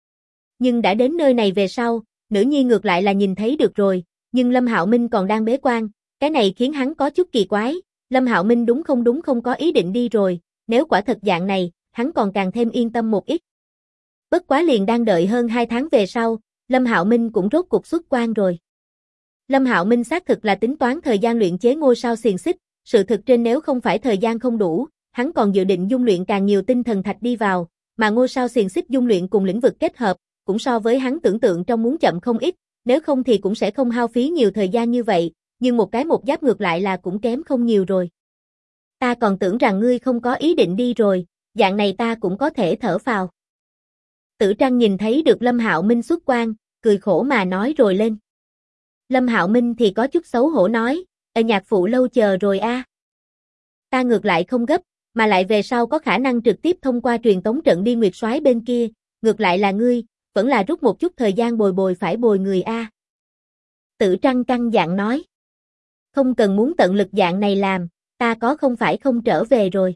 Nhưng đã đến nơi này về sau, nữ nhi ngược lại là nhìn thấy được rồi, nhưng Lâm Hạo Minh còn đang bế quan, cái này khiến hắn có chút kỳ quái, Lâm Hạo Minh đúng không có ý định đi rồi, nếu quả thật dạng này, hắn còn càng thêm yên tâm một ít. Bất quá liền đang đợi hơn 2 tháng về sau, Lâm Hạo Minh cũng rốt cục xuất quan rồi. Lâm Hạo Minh xác thực là tính toán thời gian luyện chế ngôi sao xiềng xích, sự thực trên nếu không phải thời gian không đủ, hắn còn dự định dung luyện càng nhiều tinh thần thạch đi vào, mà ngôi sao xiềng xích dung luyện cùng lĩnh vực kết hợp, cũng so với hắn tưởng tượng trong muốn chậm không ít, nếu không thì cũng sẽ không hao phí nhiều thời gian như vậy, nhưng một cái một giáp ngược lại là cũng kém không nhiều rồi. Ta còn tưởng rằng ngươi không có ý định đi rồi, dạng này ta cũng có thể thở phào. Tử Trăng nhìn thấy được Lâm Hạo Minh xuất quan, cười khổ mà nói rồi lên. Lâm Hạo Minh thì có chút xấu hổ nói, nhạc phụ lâu chờ rồi a. Ta ngược lại không gấp, mà lại về sau có khả năng trực tiếp thông qua truyền tống trận đi Nguyệt Soái bên kia, ngược lại là ngươi, vẫn là rút một chút thời gian bồi phải bồi người a. Tử Trăng căng dặn nói. Không cần muốn tận lực dạng này làm, ta có không phải không trở về rồi.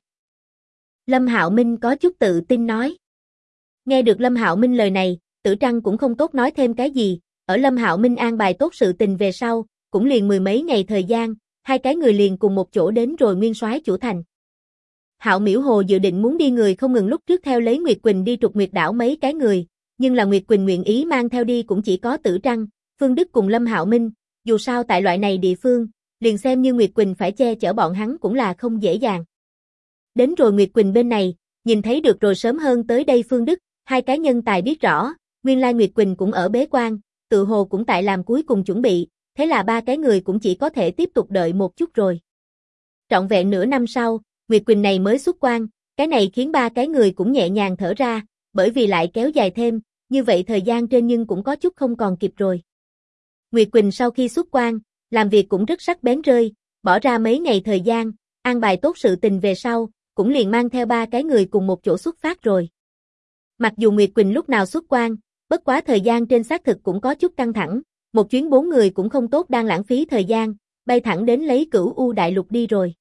Lâm Hạo Minh có chút tự tin nói. Nghe được Lâm Hạo Minh lời này, Tử Trăng cũng không tốt nói thêm cái gì, ở Lâm Hạo Minh an bài tốt sự tình về sau, cũng liền mười mấy ngày thời gian, hai cái người liền cùng một chỗ đến rồi Nguyên Soái chủ thành. Hạo Miểu Hồ dự định muốn đi người không ngừng lúc trước theo lấy Nguyệt Quỳnh đi Trục Nguyệt đảo mấy cái người, nhưng là Nguyệt Quỳnh nguyện ý mang theo đi cũng chỉ có Tử Trăng, Phương Đức cùng Lâm Hạo Minh, dù sao tại loại này địa phương, liền xem như Nguyệt Quỳnh phải che chở bọn hắn cũng là không dễ dàng. Đến rồi Nguyệt Quỳnh bên này, nhìn thấy được rồi sớm hơn tới đây Phương Đức, hai cái nhân tài biết rõ, nguyên lai Nguyệt Quỳnh cũng ở bế quan, tự hồ cũng tại làm cuối cùng chuẩn bị, thế là ba cái người cũng chỉ có thể tiếp tục đợi một chút rồi. Trọn vẹn nửa năm sau, Nguyệt Quỳnh này mới xuất quan, cái này khiến ba cái người cũng nhẹ nhàng thở ra, bởi vì lại kéo dài thêm, như vậy thời gian trên nhưng cũng có chút không còn kịp rồi. Nguyệt Quỳnh sau khi xuất quan, làm việc cũng rất sắc bén rơi, bỏ ra mấy ngày thời gian, an bài tốt sự tình về sau, cũng liền mang theo ba cái người cùng một chỗ xuất phát rồi. Mặc dù Nguyệt Quỳnh lúc nào xuất quan, bất quá thời gian trên xác thực cũng có chút căng thẳng, một chuyến 4 người cũng không tốt đang lãng phí thời gian, bay thẳng đến lấy Cửu U Đại Lục đi rồi.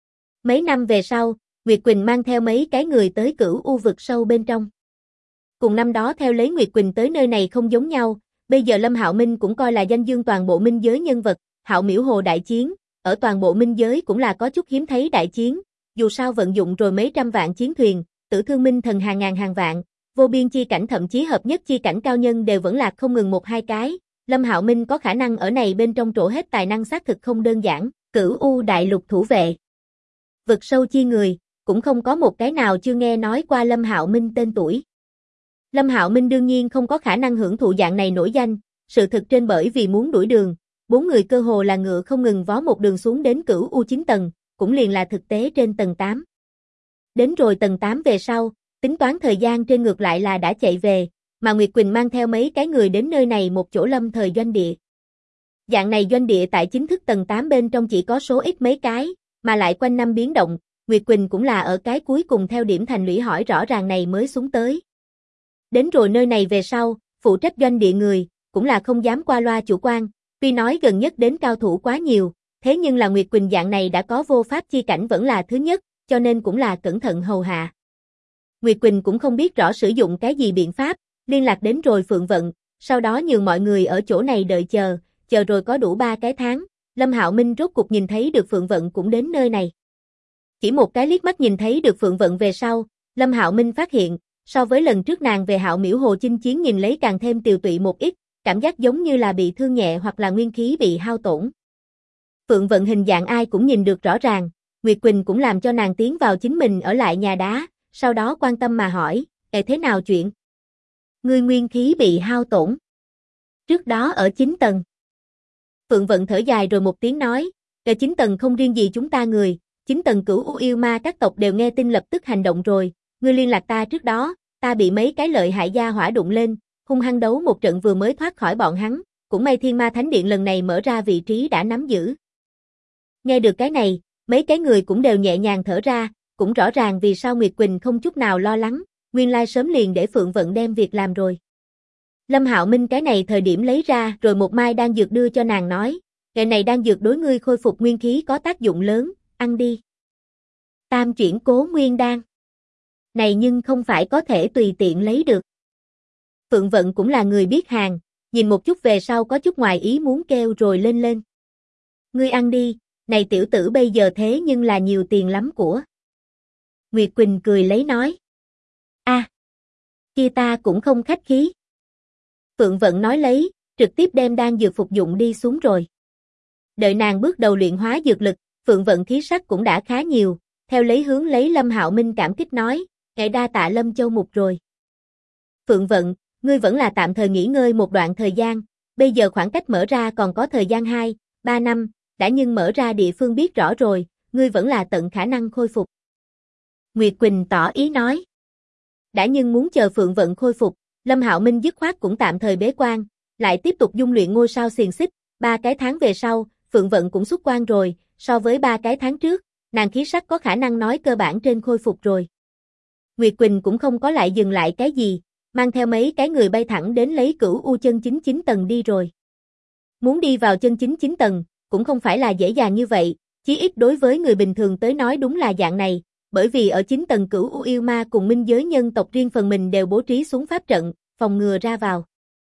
Mấy năm về sau, Nguyệt Quỳnh mang theo mấy cái người tới Cửu U vực sâu bên trong. Cùng năm đó theo lấy Nguyệt Quỳnh tới nơi này không giống nhau, bây giờ Lâm Hạo Minh cũng coi là danh dương toàn bộ minh giới nhân vật, Hạo Miểu Hồ đại chiến, ở toàn bộ minh giới cũng là có chút hiếm thấy đại chiến, dù sao vận dụng rồi mấy trăm vạn chiến thuyền, tử thương minh thần hàng ngàn hàng vạn, vô biên chi cảnh thậm chí hợp nhất chi cảnh cao nhân đều vẫn lạc không ngừng một hai cái, Lâm Hạo Minh có khả năng ở này bên trong trổ hết tài năng xác thực không đơn giản, Cửu U Đại Lục thủ vệ. Vực sâu chi người, cũng không có một cái nào chưa nghe nói qua Lâm Hạo Minh tên tuổi. Lâm Hạo Minh đương nhiên không có khả năng hưởng thụ dạng này nổi danh, sự thực trên bởi vì muốn đuổi đường, 4 người cơ hồ là ngựa không ngừng vó một đường xuống đến Cửu U 9 tầng, cũng liền là thực tế trên tầng 8. Đến rồi tầng 8 về sau, tính toán thời gian trên ngược lại là đã chạy về, mà Nguyệt Quỳnh mang theo mấy cái người đến nơi này một chỗ lâm thời doanh địa. Dạng này doanh địa tại chính thức tầng 8 bên trong chỉ có số ít mấy cái, mà lại quanh năm biến động, Nguyệt Quỳnh cũng là ở cái cuối cùng theo điểm thành lũy hỏi rõ ràng này mới xuống tới. Đến rồi nơi này về sau, phụ trách doanh địa người, cũng là không dám qua loa chủ quan, tuy nói gần nhất đến cao thủ quá nhiều, thế nhưng là Nguyệt Quỳnh dạng này đã có vô pháp chi cảnh vẫn là thứ nhất, cho nên cũng là cẩn thận hầu hạ. Nguyệt Quỳnh cũng không biết rõ sử dụng cái gì biện pháp, liên lạc đến rồi Phượng Vận, sau đó nhường mọi người ở chỗ này đợi chờ rồi có đủ 3 cái tháng, Lâm Hạo Minh rốt cục nhìn thấy được Phượng Vận cũng đến nơi này. Chỉ một cái liếc mắt nhìn thấy được Phượng Vận về sau, Lâm Hạo Minh phát hiện, so với lần trước nàng về Hạo Miểu Hồ chinh chiến nhìn lấy càng thêm tiều tụy một ít, cảm giác giống như là bị thương nhẹ hoặc là nguyên khí bị hao tổn. Phượng Vận hình dạng ai cũng nhìn được rõ ràng, Nguyệt Quỳnh cũng làm cho nàng tiến vào chính mình ở lại nhà đá, sau đó quan tâm mà hỏi, thế nào chuyện? Ngươi nguyên khí bị hao tổn. Trước đó ở 9 tầng. Phượng Vận thở dài rồi một tiếng nói, 9 tầng không riêng gì chúng ta người, 9 tầng Cửu U yêu ma các tộc đều nghe tin lập tức hành động rồi, ngươi liên lạc ta trước đó, ta bị mấy cái lợi hại gia hỏa đụng lên, hung hăng đấu một trận vừa mới thoát khỏi bọn hắn, cũng may Thiên Ma Thánh Điện lần này mở ra vị trí đã nắm giữ. Nghe được cái này, mấy cái người cũng đều nhẹ nhàng thở ra, cũng rõ ràng vì sao Nguyệt Quỳnh không chút nào lo lắng, nguyên lai sớm liền để Phượng Vận đem việc làm rồi. Lâm Hạo Minh cái này thời điểm lấy ra rồi một mai đan dược đưa cho nàng nói, ngày này đan dược đối ngươi khôi phục nguyên khí có tác dụng lớn, ăn đi. Tam chuyển cố nguyên đan. Này nhưng không phải có thể tùy tiện lấy được. Phượng Vận cũng là người biết hàng, nhìn một chút về sau có chút ngoài ý muốn kêu rồi lên. Ngươi ăn đi, này tiểu tử bây giờ thế nhưng là nhiều tiền lắm của. Nguyệt Quỳnh cười lấy nói. Kia ta cũng không khách khí. Phượng Vận nói lấy, trực tiếp đem đan dược phục dụng đi xuống rồi. Đợi nàng bước đầu luyện hóa dược lực, Phượng Vận khí sắc cũng đã khá nhiều, theo lấy hướng lấy Lâm Hạo Minh cảm kích nói, ngài đa tạ Lâm Châu Mục rồi. Phượng Vận, ngươi vẫn là tạm thời nghỉ ngơi một đoạn thời gian, bây giờ khoảng cách mở ra còn có thời gian 2, 3 năm, đã nhưng mở ra địa phương biết rõ rồi, ngươi vẫn là tận khả năng khôi phục. Nguyệt Quỳnh tỏ ý nói. Đã nhưng muốn chờ Phượng Vận khôi phục, Lâm Hạo Minh dứt khoát cũng tạm thời bế quan, lại tiếp tục dung luyện ngôi sao xiềng xích, 3 cái tháng về sau, Phượng Vận cũng xuất quan rồi, so với 3 cái tháng trước, nàng khí sắc có khả năng nói cơ bản trên khôi phục rồi. Nguyệt Quỳnh cũng không có lại dừng lại cái gì, mang theo mấy cái người bay thẳng đến lấy Cửu U chân chính 9 tầng đi rồi. Muốn đi vào chân chính 9 tầng, cũng không phải là dễ dàng như vậy, chí ít đối với người bình thường tới nói đúng là dạng này, bởi vì ở 9 tầng Cửu U yêu ma cùng minh giới nhân tộc riêng phần mình đều bố trí xuống pháp trận, phòng ngừa ra vào.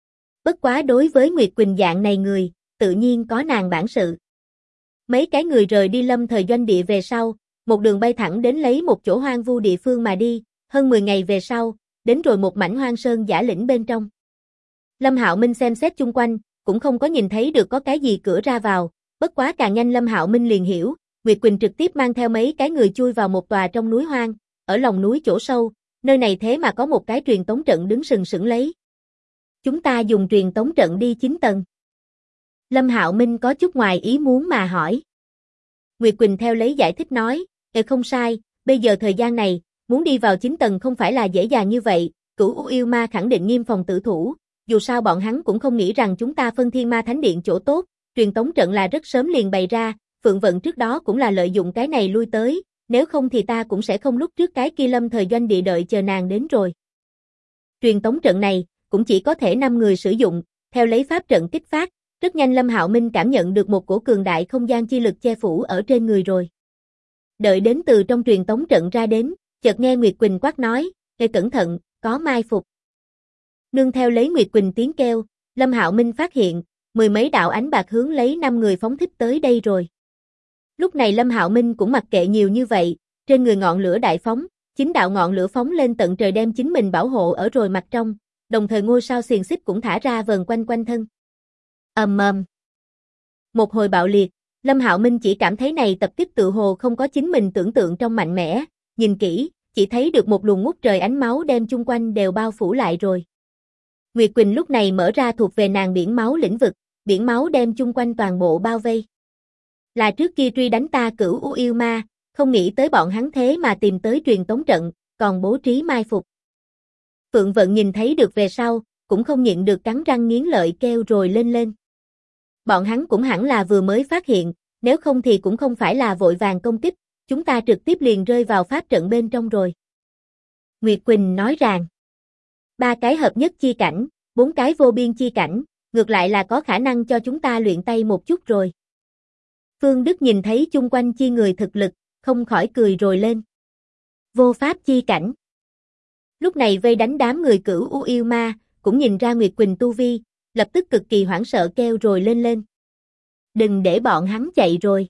Bất quá đối với Nguyệt Quỳnh dạng này người, tự nhiên có nàng bản sự. Mấy cái người rời đi Lâm Thời doanh địa về sau, một đường bay thẳng đến lấy một chỗ hoang vu địa phương mà đi, hơn 10 ngày về sau, đến rồi một mảnh hoang sơn giả lĩnh bên trong. Lâm Hạo Minh xem xét chung quanh, cũng không có nhìn thấy được có cái gì cửa ra vào, bất quá càng nhanh Lâm Hạo Minh liền hiểu, Nguyệt Quỳnh trực tiếp mang theo mấy cái người chui vào một tòa trong núi hoang, ở lòng núi chỗ sâu, nơi này thế mà có một cái truyền tống trận đứng sừng sững lấy. Chúng ta dùng truyền tống trận đi 9 tầng. Lâm Hạo Minh có chút ngoài ý muốn mà hỏi. Nguyệt Quỳnh theo lấy giải thích nói, không sai, bây giờ thời gian này, muốn đi vào 9 tầng không phải là dễ dàng như vậy, Cửu U yêu ma khẳng định nghiêm phòng tử thủ, dù sao bọn hắn cũng không nghĩ rằng chúng ta phân Thiên Ma Thánh Điện chỗ tốt, truyền tống trận là rất sớm liền bày ra, Phượng Vận trước đó cũng là lợi dụng cái này lui tới, nếu không thì ta cũng sẽ không lúc trước cái kia Lâm Thời doanh địa đợi chờ nàng đến rồi. Truyền tống trận này, cũng chỉ có thể 5 người sử dụng, theo lấy pháp trận kích phát, rất nhanh Lâm Hạo Minh cảm nhận được một cổ cường đại không gian chi lực che phủ ở trên người rồi. Đợi đến từ trong truyền tống trận ra đến, chợt nghe Nguyệt Quỳnh quát nói, cẩn thận, có mai phục. Nương theo lấy Nguyệt Quỳnh tiếng kêu, Lâm Hạo Minh phát hiện, 10 mấy đạo ánh bạc hướng lấy 5 người phóng thích tới đây rồi. Lúc này Lâm Hạo Minh cũng mặc kệ nhiều như vậy, trên người ngọn lửa đại phóng, 9 đạo ngọn lửa phóng lên tận trời đem chính mình bảo hộ ở rồi mặt trong, đồng thời ngôi sao xiềng xích cũng thả ra vờn quanh quanh thân. Ầm ầm. Một hồi bạo liệt, Lâm Hạo Minh chỉ cảm thấy này tập kích tự hồ không có chính mình tưởng tượng trong mạnh mẽ, nhìn kỹ, chỉ thấy được một luồng ngút trời ánh máu đem chung quanh đều bao phủ lại rồi. Nguyệt Quỳnh lúc này mở ra thuộc về nàng biển máu lĩnh vực, biển máu đem chung quanh toàn bộ bao vây. Là trước kia truy đánh ta Cửu U yêu ma, không nghĩ tới bọn hắn thế mà tìm tới truyền tống trận, còn bố trí mai phục. Phượng Vận nhìn thấy được về sau, cũng không nhịn được cắn răng nghiến lợi kêu rồi lên lên. Bọn hắn cũng hẳn là vừa mới phát hiện, nếu không thì cũng không phải là vội vàng công kích, chúng ta trực tiếp liền rơi vào pháp trận bên trong rồi. Nguyệt Quỳnh nói rằng, 3 cái hợp nhất chi cảnh, 4 cái vô biên chi cảnh, ngược lại là có khả năng cho chúng ta luyện tay một chút rồi. Phương Đức nhìn thấy chung quanh chi người thực lực, không khỏi cười rồi lên. Vô pháp chi cảnh. Lúc này vây đánh đám người Cửu U yêu ma, cũng nhìn ra Nguyệt Quỳnh tu vi, lập tức cực kỳ hoảng sợ kêu rồi lên lên. Đừng để bọn hắn chạy rồi.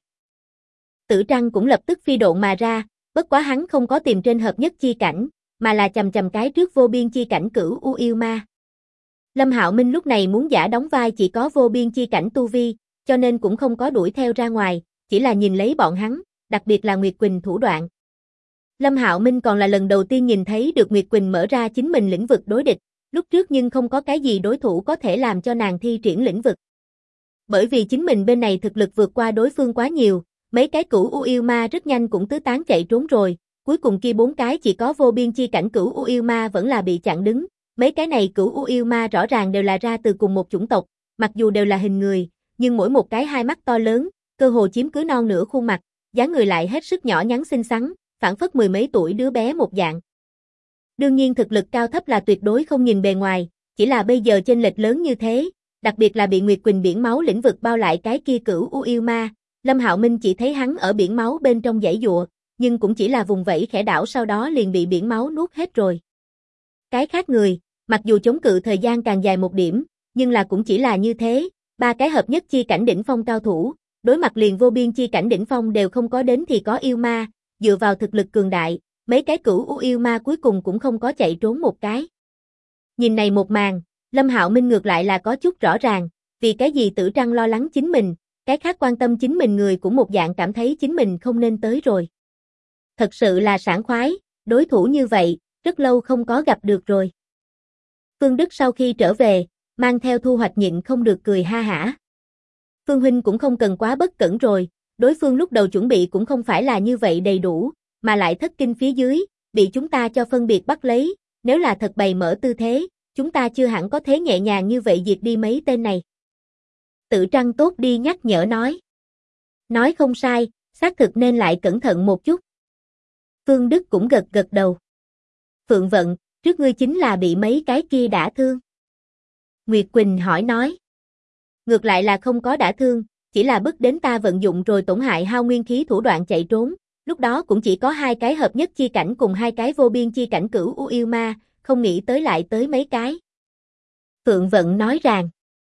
Tử Trăng cũng lập tức phi độn mà ra, bất quá hắn không có tìm trên hợp nhất chi cảnh, mà là chầm chầm cái trước vô biên chi cảnh Cửu U yêu ma. Lâm Hạo Minh lúc này muốn giả đóng vai chỉ có vô biên chi cảnh tu vi, cho nên cũng không có đuổi theo ra ngoài, chỉ là nhìn lấy bọn hắn, đặc biệt là Nguyệt Quỳnh thủ đoạn. Lâm Hạo Minh còn là lần đầu tiên nhìn thấy được Nguyệt Quỳnh mở ra chính mình lĩnh vực đối địch, lúc trước nhưng không có cái gì đối thủ có thể làm cho nàng thi triển lĩnh vực. Bởi vì chính mình bên này thực lực vượt qua đối phương quá nhiều, mấy cái Cửu U yêu ma rất nhanh cũng tứ tán chạy trốn rồi, cuối cùng kia 4 cái chỉ có vô biên chi cảnh Cửu U yêu ma vẫn là bị chặn đứng, mấy cái này Cửu U yêu ma rõ ràng đều là ra từ cùng một chủng tộc, mặc dù đều là hình người, nhưng mỗi một cái hai mắt to lớn, cơ hồ chiếm cứ non nửa khuôn mặt, dáng người lại hết sức nhỏ nhắn xinh xắn, phảng phất 10 mấy tuổi đứa bé một dạng. Đương nhiên thực lực cao thấp là tuyệt đối không nhìn bề ngoài, chỉ là bây giờ chênh lệch lớn như thế, đặc biệt là bị Nguyệt Quỳnh biển máu lĩnh vực bao lại cái kia Cửu U yêu ma, Lâm Hạo Minh chỉ thấy hắn ở biển máu bên trong giãy giụa, nhưng cũng chỉ là vùng vẫy khẽ đảo sau đó liền bị biển máu nuốt hết rồi. Cái khác người, mặc dù chống cự thời gian càng dài một điểm, nhưng là cũng chỉ là như thế, 3 cái hợp nhất chi cảnh đỉnh phong cao thủ, đối mặt liền vô biên chi cảnh đỉnh phong đều không có đến thì có yêu ma, dựa vào thực lực cường đại, mấy cái Cửu U yêu ma cuối cùng cũng không có chạy trốn một cái. Nhìn này một màn, Lâm Hạo Minh ngược lại là có chút rõ ràng, vì cái gì Tử Trăng lo lắng chính mình, cái khác quan tâm chính mình người cũng một dạng cảm thấy chính mình không nên tới rồi. Thật sự là sảng khoái, đối thủ như vậy, rất lâu không có gặp được rồi. Phương Đức sau khi trở về, mang theo thu hoạch nhịn không được cười ha hả. Phương huynh cũng không cần quá bất cẩn rồi, đối phương lúc đầu chuẩn bị cũng không phải là như vậy đầy đủ, mà lại thất kinh phía dưới, bị chúng ta cho phân biệt bắt lấy, nếu là thật bày mở tư thế, chúng ta chưa hẳn có thế nhẹ nhàng như vậy diệt đi mấy tên này. Tự Trăng tốt đi nhắc nhở nói. Nói không sai, xác thực nên lại cẩn thận một chút. Phương Đức cũng gật gật đầu. Phượng Vận, trước ngươi chính là bị mấy cái kia đả thương. Nguyệt Quỳnh hỏi nói. Ngược lại là không có đả thương, chỉ là bức đến ta vận dụng rồi tổn hại hao nguyên khí thủ đoạn chạy trốn, lúc đó cũng chỉ có 2 cái hợp nhất chi cảnh cùng 2 cái vô biên chi cảnh cửu u yêu ma, không nghĩ tới lại tới mấy cái. Phượng Vận nói rằng,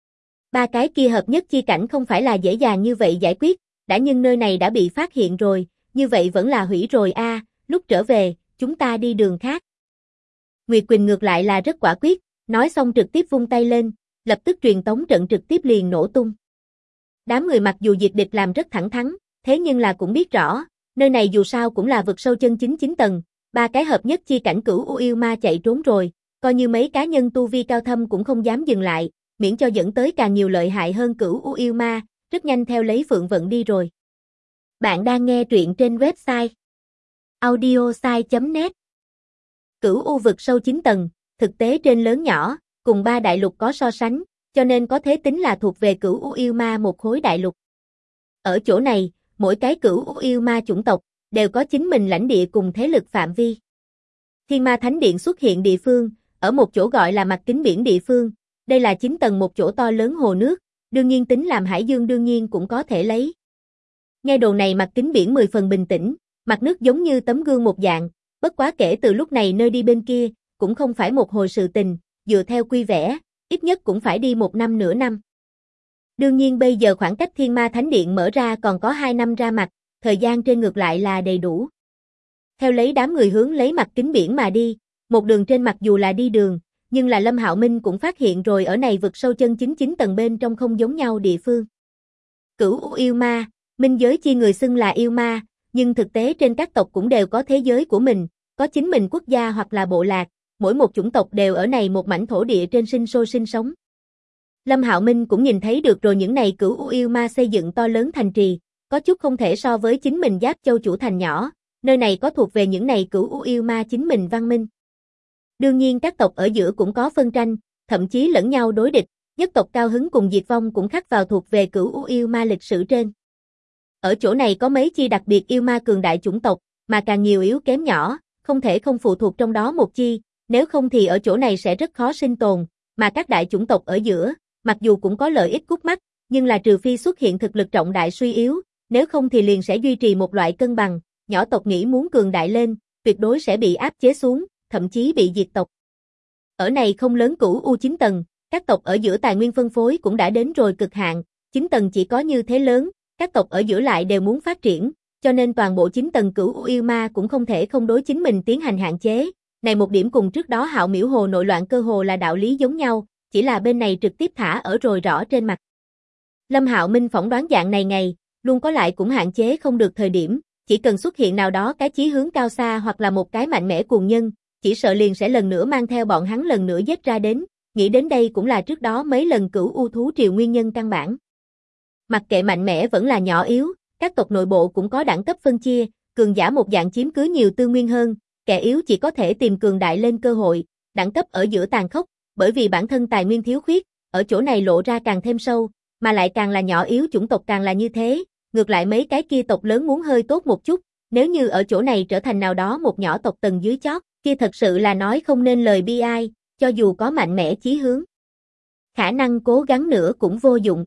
3 cái kia hợp nhất chi cảnh không phải là dễ dàng như vậy giải quyết, đã nhưng nơi này đã bị phát hiện rồi, như vậy vẫn là hủy rồi a, lúc trở về, chúng ta đi đường khác. Nguyệt Quỳnh ngược lại là rất quả quyết, nói xong trực tiếp vung tay lên, lập tức truyền tống trận trực tiếp liền nổ tung. Đám người mặc dù diệt địch làm rất thẳng thắn, thế nhưng là cũng biết rõ, nơi này dù sao cũng là vực sâu chân chính 9 tầng, 3 cái hợp nhất chi cảnh cửu u yêu ma chạy trốn rồi, coi như mấy cá nhân tu vi cao thâm cũng không dám dừng lại, miễn cho dẫn tới càng nhiều lợi hại hơn cửu u yêu ma, rất nhanh theo lấy Phượng Vận đi rồi. Bạn đang nghe truyện trên website audiosai.net. Cửu u vực sâu 9 tầng, thực tế trên lớn nhỏ, cùng 3 đại lục có so sánh, cho nên có thế tính là thuộc về cửu u yêu ma một khối đại lục. Ở chỗ này, mỗi cái cửu u yêu ma chủng tộc đều có chính mình lãnh địa cùng thế lực phạm vi. Thiên Ma Thánh Điện xuất hiện địa phương, ở một chỗ gọi là mặt kính biển địa phương, đây là 9 tầng một chỗ to lớn hồ nước, đương nhiên tính làm hải dương đương nhiên cũng có thể lấy. Nghe đồn này mặt kính biển 10 phần bình tĩnh, mặt nước giống như tấm gương một dạng, bất quá kể từ lúc này nơi đi bên kia, cũng không phải một hồi sự tình, dựa theo quy vẽ, ít nhất cũng phải đi 1 năm nửa năm. Đương nhiên bây giờ khoảng cách Thiên Ma Thánh Điện mở ra còn có 2 năm ra mặt, thời gian trên ngược lại là đầy đủ. Theo lấy đám người hướng lấy mặt kính biển mà đi, một đường trên mặc dù là đi đường, nhưng là Lâm Hạo Minh cũng phát hiện rồi ở này vực sâu chân 9 tầng bên trong không giống nhau địa phương. Cửu u yêu ma, minh giới chi người xưng là yêu ma, nhưng thực tế trên các tộc cũng đều có thế giới của mình, có chính mình quốc gia hoặc là bộ lạc, mỗi một chủng tộc đều ở này một mảnh thổ địa trên sinh sôi sinh sống. Lâm Hạo Minh cũng nhìn thấy được rồi những này cửu u yêu ma xây dựng to lớn thành trì, có chút không thể so với chính mình Giáp Châu chủ thành nhỏ, nơi này có thuộc về những này cửu u yêu ma chính mình văn minh. Đương nhiên các tộc ở giữa cũng có phân tranh, thậm chí lẫn nhau đối địch, nhất tộc cao hứng cùng diệt vong cũng khắc vào thuộc về cửu u yêu ma lịch sử trên. Ở chỗ này có mấy chi đặc biệt yêu ma cường đại chủng tộc, mà càng nhiều yếu kém nhỏ, không thể không phụ thuộc trong đó một chi, nếu không thì ở chỗ này sẽ rất khó sinh tồn, mà các đại chủng tộc ở giữa, mặc dù cũng có lợi ích khúc mắc, nhưng là trừ phi xuất hiện thực lực trọng đại suy yếu, nếu không thì liền sẽ duy trì một loại cân bằng, nhỏ tộc nghĩ muốn cường đại lên, tuyệt đối sẽ bị áp chế xuống, thậm chí bị diệt tộc. Ở này không lớn cửu u 9 tầng, các tộc ở giữa tài nguyên phân phối cũng đã đến rồi cực hạn, 9 tầng chỉ có như thế lớn, các tộc ở giữa lại đều muốn phát triển, cho nên toàn bộ 9 tầng cửu u yêu ma cũng không thể không đối chính mình tiến hành hạn chế. Này một điểm cùng trước đó Hạo Miễu Hồ nội loạn cơ hồ là đạo lý giống nhau, chỉ là bên này trực tiếp thả ở rồi rõ trên mặt. Lâm Hạo Minh phỏng đoán dạng này ngày, luôn có lại cũng hạn chế không được thời điểm, chỉ cần xuất hiện nào đó cái chí hướng cao xa hoặc là một cái mạnh mẽ cuồng nhân, chỉ sợ liền sẽ lần nữa mang theo bọn hắn lần nữa giết ra đến, nghĩ đến đây cũng là trước đó mấy lần cửu u thú triều nguyên nhân căn bản. Mặc kệ mạnh mẽ vẫn là nhỏ yếu, các tộc nội bộ cũng có đẳng cấp phân chia, cường giả một dạng chiếm cứ nhiều tư nguyên hơn, kẻ yếu chỉ có thể tìm cường đại lên cơ hội, đẳng cấp ở giữa tàn khốc, bởi vì bản thân tài nguyên thiếu khuyết, ở chỗ này lộ ra càng thêm sâu, mà lại càng là nhỏ yếu chủng tộc càng là như thế, ngược lại mấy cái kia tộc lớn muốn hơi tốt một chút, nếu như ở chỗ này trở thành nào đó một nhỏ tộc tầng dưới chót, kia thật sự là nói không nên lời bi ai, cho dù có mạnh mẽ chí hướng. Khả năng cố gắng nữa cũng vô dụng.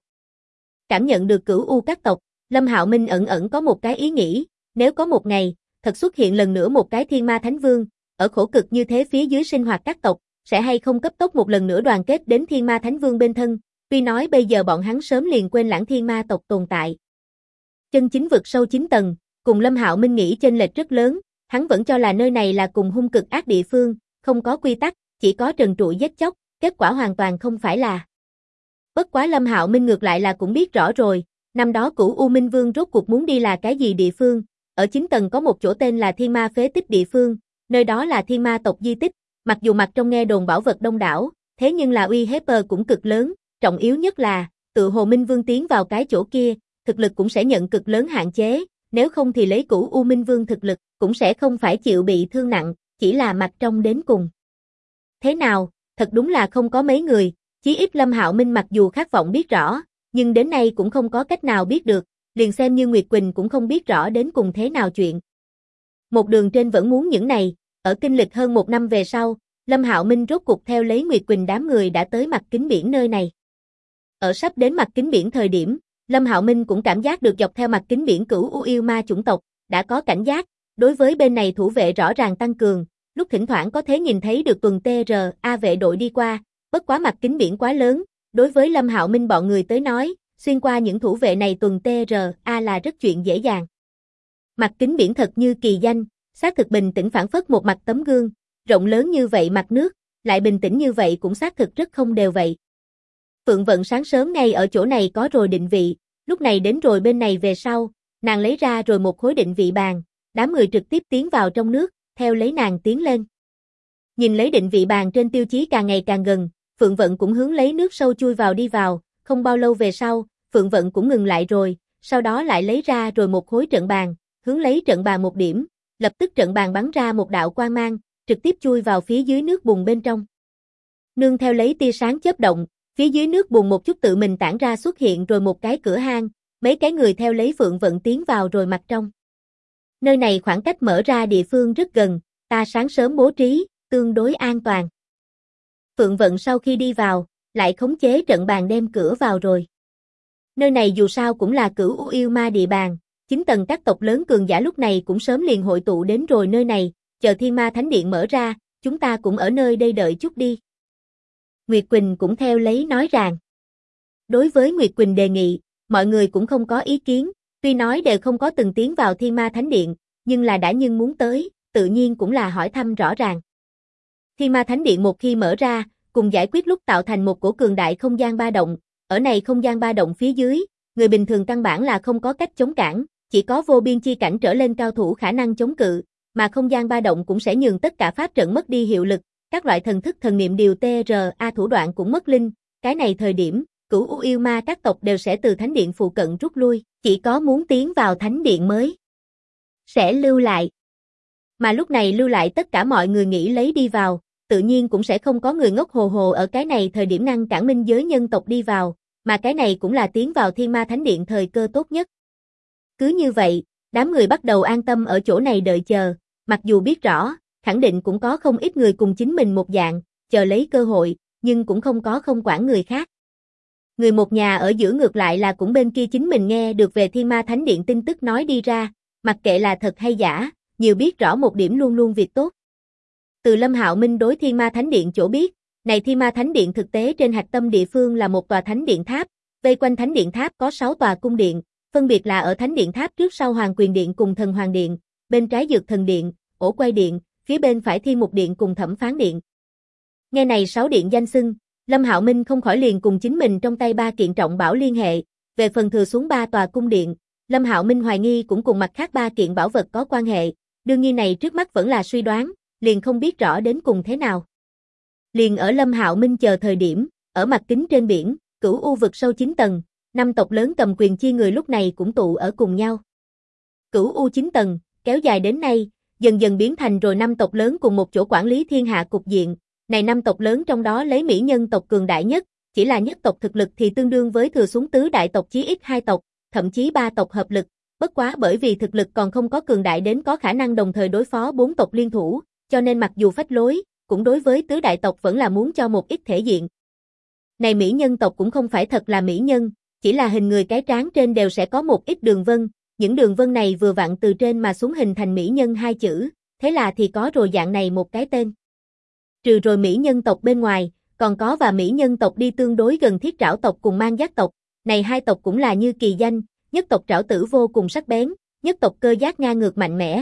Cảm nhận được cửu u các tộc, Lâm Hạo Minh ẩn ẩn có một cái ý nghĩ, nếu có một ngày, thật xuất hiện lần nữa một cái Thiên Ma Thánh Vương, ở khổ cực như thế phía dưới sinh hoạt các tộc, sẽ hay không cấp tốc một lần nữa đoàn kết đến Thiên Ma Thánh Vương bên thân, tuy nói bây giờ bọn hắn sớm liền quên lãng Thiên Ma tộc tồn tại. Chân chính vực sâu 9 tầng, cùng Lâm Hạo Minh nghĩ chênh lệch rất lớn, hắn vẫn cho là nơi này là cùng hung cực ác địa phương, không có quy tắc, chỉ có trần trụi giết chóc, kết quả hoàn toàn không phải là. Bất quá Lâm Hạo Minh ngược lại là cũng biết rõ rồi, năm đó Cửu U Minh Vương rốt cuộc muốn đi là cái gì địa phương, ở 9 tầng có một chỗ tên là Thiên Ma Phế Tích địa phương, nơi đó là Thiên Ma tộc di tích, mặc dù mặt trong nghe đồn bảo vật đông đảo, thế nhưng là uy hiếp cũng cực lớn, trọng yếu nhất là, tự Hồ Minh Vương tiến vào cái chỗ kia, thực lực cũng sẽ nhận cực lớn hạn chế, nếu không thì lấy Cửu U Minh Vương thực lực, cũng sẽ không phải chịu bị thương nặng, chỉ là mặt trong đến cùng. Thế nào, thật đúng là không có mấy người, chí ít Lâm Hạo Minh mặc dù khát vọng biết rõ, nhưng đến nay cũng không có cách nào biết được, liền xem như Nguyệt Quỳnh cũng không biết rõ đến cùng thế nào chuyện. Một đường trên vẫn muốn những này, ở kinh lịch hơn 1 năm về sau, Lâm Hạo Minh rốt cục theo lấy Nguyệt Quỳnh đám người đã tới mặt kính biển nơi này. Ở sắp đến mặt kính biển thời điểm, Lâm Hạo Minh cũng cảm giác được dọc theo mặt kính biển Cửu U yêu ma chủng tộc, đã có cảnh giác, đối với bên này thủ vệ rõ ràng tăng cường, lúc thỉnh thoảng có thể nhìn thấy được tuần TRA vệ đội đi qua, bất quá mặt kính biển quá lớn, đối với Lâm Hạo Minh bọn người tới nói, xuyên qua những thủ vệ này tuần TRA là rất chuyện dễ dàng. Mặt kính biển thật như kỳ danh, xác thực bình tĩnh phản phất một mặt tấm gương, rộng lớn như vậy mặt nước, lại bình tĩnh như vậy cũng xác thực rất không đều vậy. Phượng Vận sáng sớm ngay ở chỗ này có rồi định vị, lúc này đến rồi bên này về sau, nàng lấy ra rồi một khối định vị bàn, đám người trực tiếp tiến vào trong nước, theo lấy nàng tiến lên. Nhìn lấy định vị bàn trên tiêu chí càng ngày càng gần, Phượng Vận cũng hướng lấy nước sâu chui vào đi vào, không bao lâu về sau, Phượng Vận cũng ngừng lại rồi, sau đó lại lấy ra rồi một khối trận bàn, hướng lấy trận bàn một điểm, lập tức trận bàn bắn ra một đạo quang mang, trực tiếp chui vào phía dưới nước bùn bên trong. Nương theo lấy tia sáng chớp động, phía dưới nước bùn một chút tự mình tản ra xuất hiện rồi một cái cửa hang, mấy cái người theo lấy Phượng Vận tiến vào rồi mặt trong. Nơi này khoảng cách mở ra địa phương rất gần, ta sáng sớm bố trí, tương đối an toàn. Phượng Vận sau khi đi vào, lại khống chế trận bàn đem cửa vào rồi. Nơi này dù sao cũng là Cửu U yêu ma địa bàn, 9 tầng các tộc lớn cường giả lúc này cũng sớm liền hội tụ đến rồi nơi này, chờ Thiên Ma Thánh Điện mở ra, chúng ta cũng ở nơi đây đợi chút đi. Nguyệt Quỳnh cũng theo lấy nói rằng. Đối với Nguyệt Quỳnh đề nghị, mọi người cũng không có ý kiến, tuy nói đều không có từng tiến vào Thiên Ma Thánh Điện, nhưng là đã nhưng muốn tới, tự nhiên cũng là hỏi thăm rõ ràng. Thiên Ma Thánh Điện một khi mở ra, cùng giải quyết lúc tạo thành một cổ cường đại không gian ba động, ở này không gian ba động phía dưới, người bình thường căn bản là không có cách chống cản, chỉ có vô biên chi cảnh trở lên cao thủ khả năng chống cự, mà không gian ba động cũng sẽ nhường tất cả pháp trận mất đi hiệu lực, các loại thần thức thần niệm điều TRA thủ đoạn cũng mất linh, cái này thời điểm, Cửu U yêu ma các tộc đều sẽ từ thánh điện phụ cận rút lui, chỉ có muốn tiến vào thánh điện mới sẽ lưu lại. Mà lúc này lưu lại tất cả mọi người nghĩ lấy đi vào, tự nhiên cũng sẽ không có người ngốc hồ hồ ở cái này thời điểm ngăn cản minh giới nhân tộc đi vào, mà cái này cũng là tiến vào Thiên Ma Thánh Điện thời cơ tốt nhất. Cứ như vậy, đám người bắt đầu an tâm ở chỗ này đợi chờ, mặc dù biết rõ, khẳng định cũng có không ít người cùng chính mình một dạng, chờ lấy cơ hội, nhưng cũng không có không quản người khác. Người một nhà ở giữa ngược lại là cũng bên kia chính mình nghe được về Thiên Ma Thánh Điện tin tức nói đi ra, mặc kệ là thật hay giả, nhiều biết rõ một điểm luôn luôn việc tốt. Từ Lâm Hạo Minh đối Thiên Ma Thánh Điện chỗ biết, này Thiên Ma Thánh Điện thực tế trên hạch tâm địa phương là một tòa thánh điện tháp, vây quanh thánh điện tháp có 6 tòa cung điện, phân biệt là ở thánh điện tháp trước sau Hoàng Quyền Điện cùng Thần Hoàng Điện, bên trái Dược Thần Điện, Ổ Quay Điện, phía bên phải Thiên Mục Điện cùng Thẩm Phán Điện. Nghe này 6 điện danh xưng, Lâm Hạo Minh không khỏi liền cùng chính mình trong tay 3 kiện trọng bảo liên hệ, về phần thừa xuống 3 tòa cung điện, Lâm Hạo Minh hoài nghi cũng cùng mặt khác 3 kiện bảo vật có quan hệ, đương nhiên này trước mắt vẫn là suy đoán, liền không biết rõ đến cùng thế nào. Liền ở Lâm Hạo Minh chờ thời điểm, ở mặt kính trên biển, Cửu U vực sâu 9 tầng, 5 tộc lớn cầm quyền chi người lúc này cũng tụ ở cùng nhau. Cửu U 9 tầng, kéo dài đến nay, dần dần biến thành rồi 5 tộc lớn cùng một chỗ quản lý thiên hạ cục diện. Này 5 tộc lớn trong đó lấy Mỹ nhân tộc cường đại nhất, chỉ là nhất tộc thực lực thì tương đương với thừa xuống tứ đại tộc chí ít 2 tộc, thậm chí 3 tộc hợp lực, bất quá bởi vì thực lực còn không có cường đại đến có khả năng đồng thời đối phó 4 tộc liên thủ, cho nên mặc dù phách lối, cũng đối với tứ đại tộc vẫn là muốn cho một ít thể diện. Này Mỹ nhân tộc cũng không phải thật là Mỹ nhân, chỉ là hình người cái trán trên đều sẽ có một ít đường vân, những đường vân này vừa vặn từ trên mà xuống hình thành Mỹ nhân 2 chữ, thế là thì có rồi dạng này một cái tên. Trừ rồi Mỹ nhân tộc bên ngoài, còn có và Mỹ nhân tộc đi tương đối gần Thiết Trảo tộc cùng Mang Giác tộc, này 2 tộc cũng là như kỳ danh, nhất tộc trảo tử vô cùng sắc bén, nhất tộc cơ giác ngang ngược mạnh mẽ.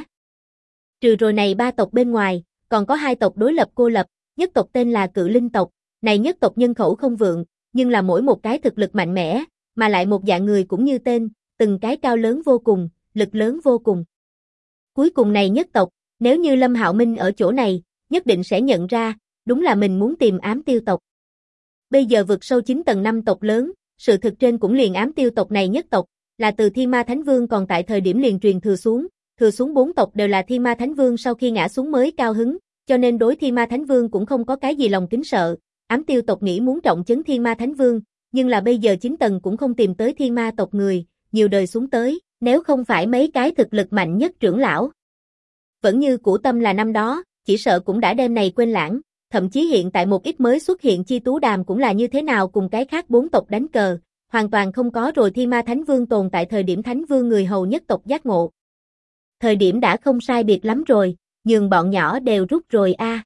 Trừ rồi này 3 tộc bên ngoài, còn có 2 tộc đối lập cô lập, nhất tộc tên là Cự Linh tộc, này nhất tộc nhân khẩu không vượng, nhưng là mỗi một cái thực lực mạnh mẽ, mà lại một dạng người cũng như tên, từng cái cao lớn vô cùng, lực lớn vô cùng. Cuối cùng này nhất tộc, nếu như Lâm Hạo Minh ở chỗ này, nhất định sẽ nhận ra, đúng là mình muốn tìm ám tiêu tộc. Bây giờ vực sâu 9 tầng 5 tộc lớn, sự thực trên cũng liền ám tiêu tộc này nhất tộc, là từ Thiên Ma Thánh Vương còn tại thời điểm liền truyền thừa xuống 4 tộc đều là Thiên Ma Thánh Vương sau khi ngã xuống mới cao hứng, cho nên đối Thiên Ma Thánh Vương cũng không có cái gì lòng kính sợ. Ám tiêu tộc nghĩ muốn trọng trấn Thiên Ma Thánh Vương, nhưng là bây giờ 9 tầng cũng không tìm tới Thiên Ma tộc người, nhiều đời xuống tới, nếu không phải mấy cái thực lực mạnh nhất trưởng lão. Vẫn như cũ tâm là năm đó, chỉ sợ cũng đã đem này quên lãng, thậm chí hiện tại một ít mới xuất hiện chi tú đàm cũng là như thế nào cùng cái khác 4 tộc đánh cờ, hoàn toàn không có rồi Thiên Ma Thánh Vương tồn tại thời điểm Thánh Vương người hầu nhất tộc giác ngộ. Thời điểm đã không sai biệt lắm rồi, nhường bọn nhỏ đều rút rồi a.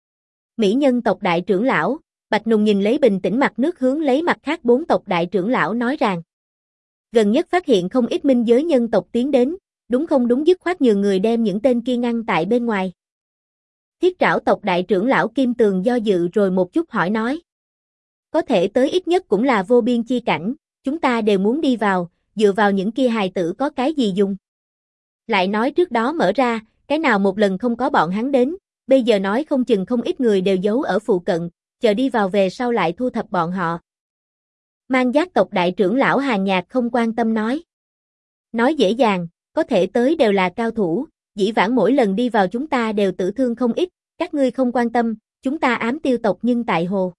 Mỹ nhân tộc đại trưởng lão, Bạch Nùng nhìn lấy bình tĩnh mặt nước hướng lấy mặt khác 4 tộc đại trưởng lão nói rằng. Gần nhất phát hiện không ít minh giới nhân tộc tiến đến, đúng không đúng dứt khoát nhường người đem những tên kia ngăn tại bên ngoài. Thiết trảo tộc đại trưởng lão Kim Tường do dự rồi một chút hỏi nói. Có thể tới ít nhất cũng là vô biên chi cảnh, chúng ta đều muốn đi vào, dựa vào những kia hài tử có cái gì dùng. Lại nói trước đó mở ra, cái nào một lần không có bọn hắn đến, bây giờ nói không chừng không ít người đều giấu ở phụ cận, chờ đi vào về sau lại thu thập bọn họ. Mang giác tộc đại trưởng lão Hàn Nhạc không quan tâm nói. Nói dễ dàng, có thể tới đều là cao thủ, dĩ vãng mỗi lần đi vào chúng ta đều tử thương không ít, các ngươi không quan tâm, chúng ta ám tiêu tộc nhưng tại hồ.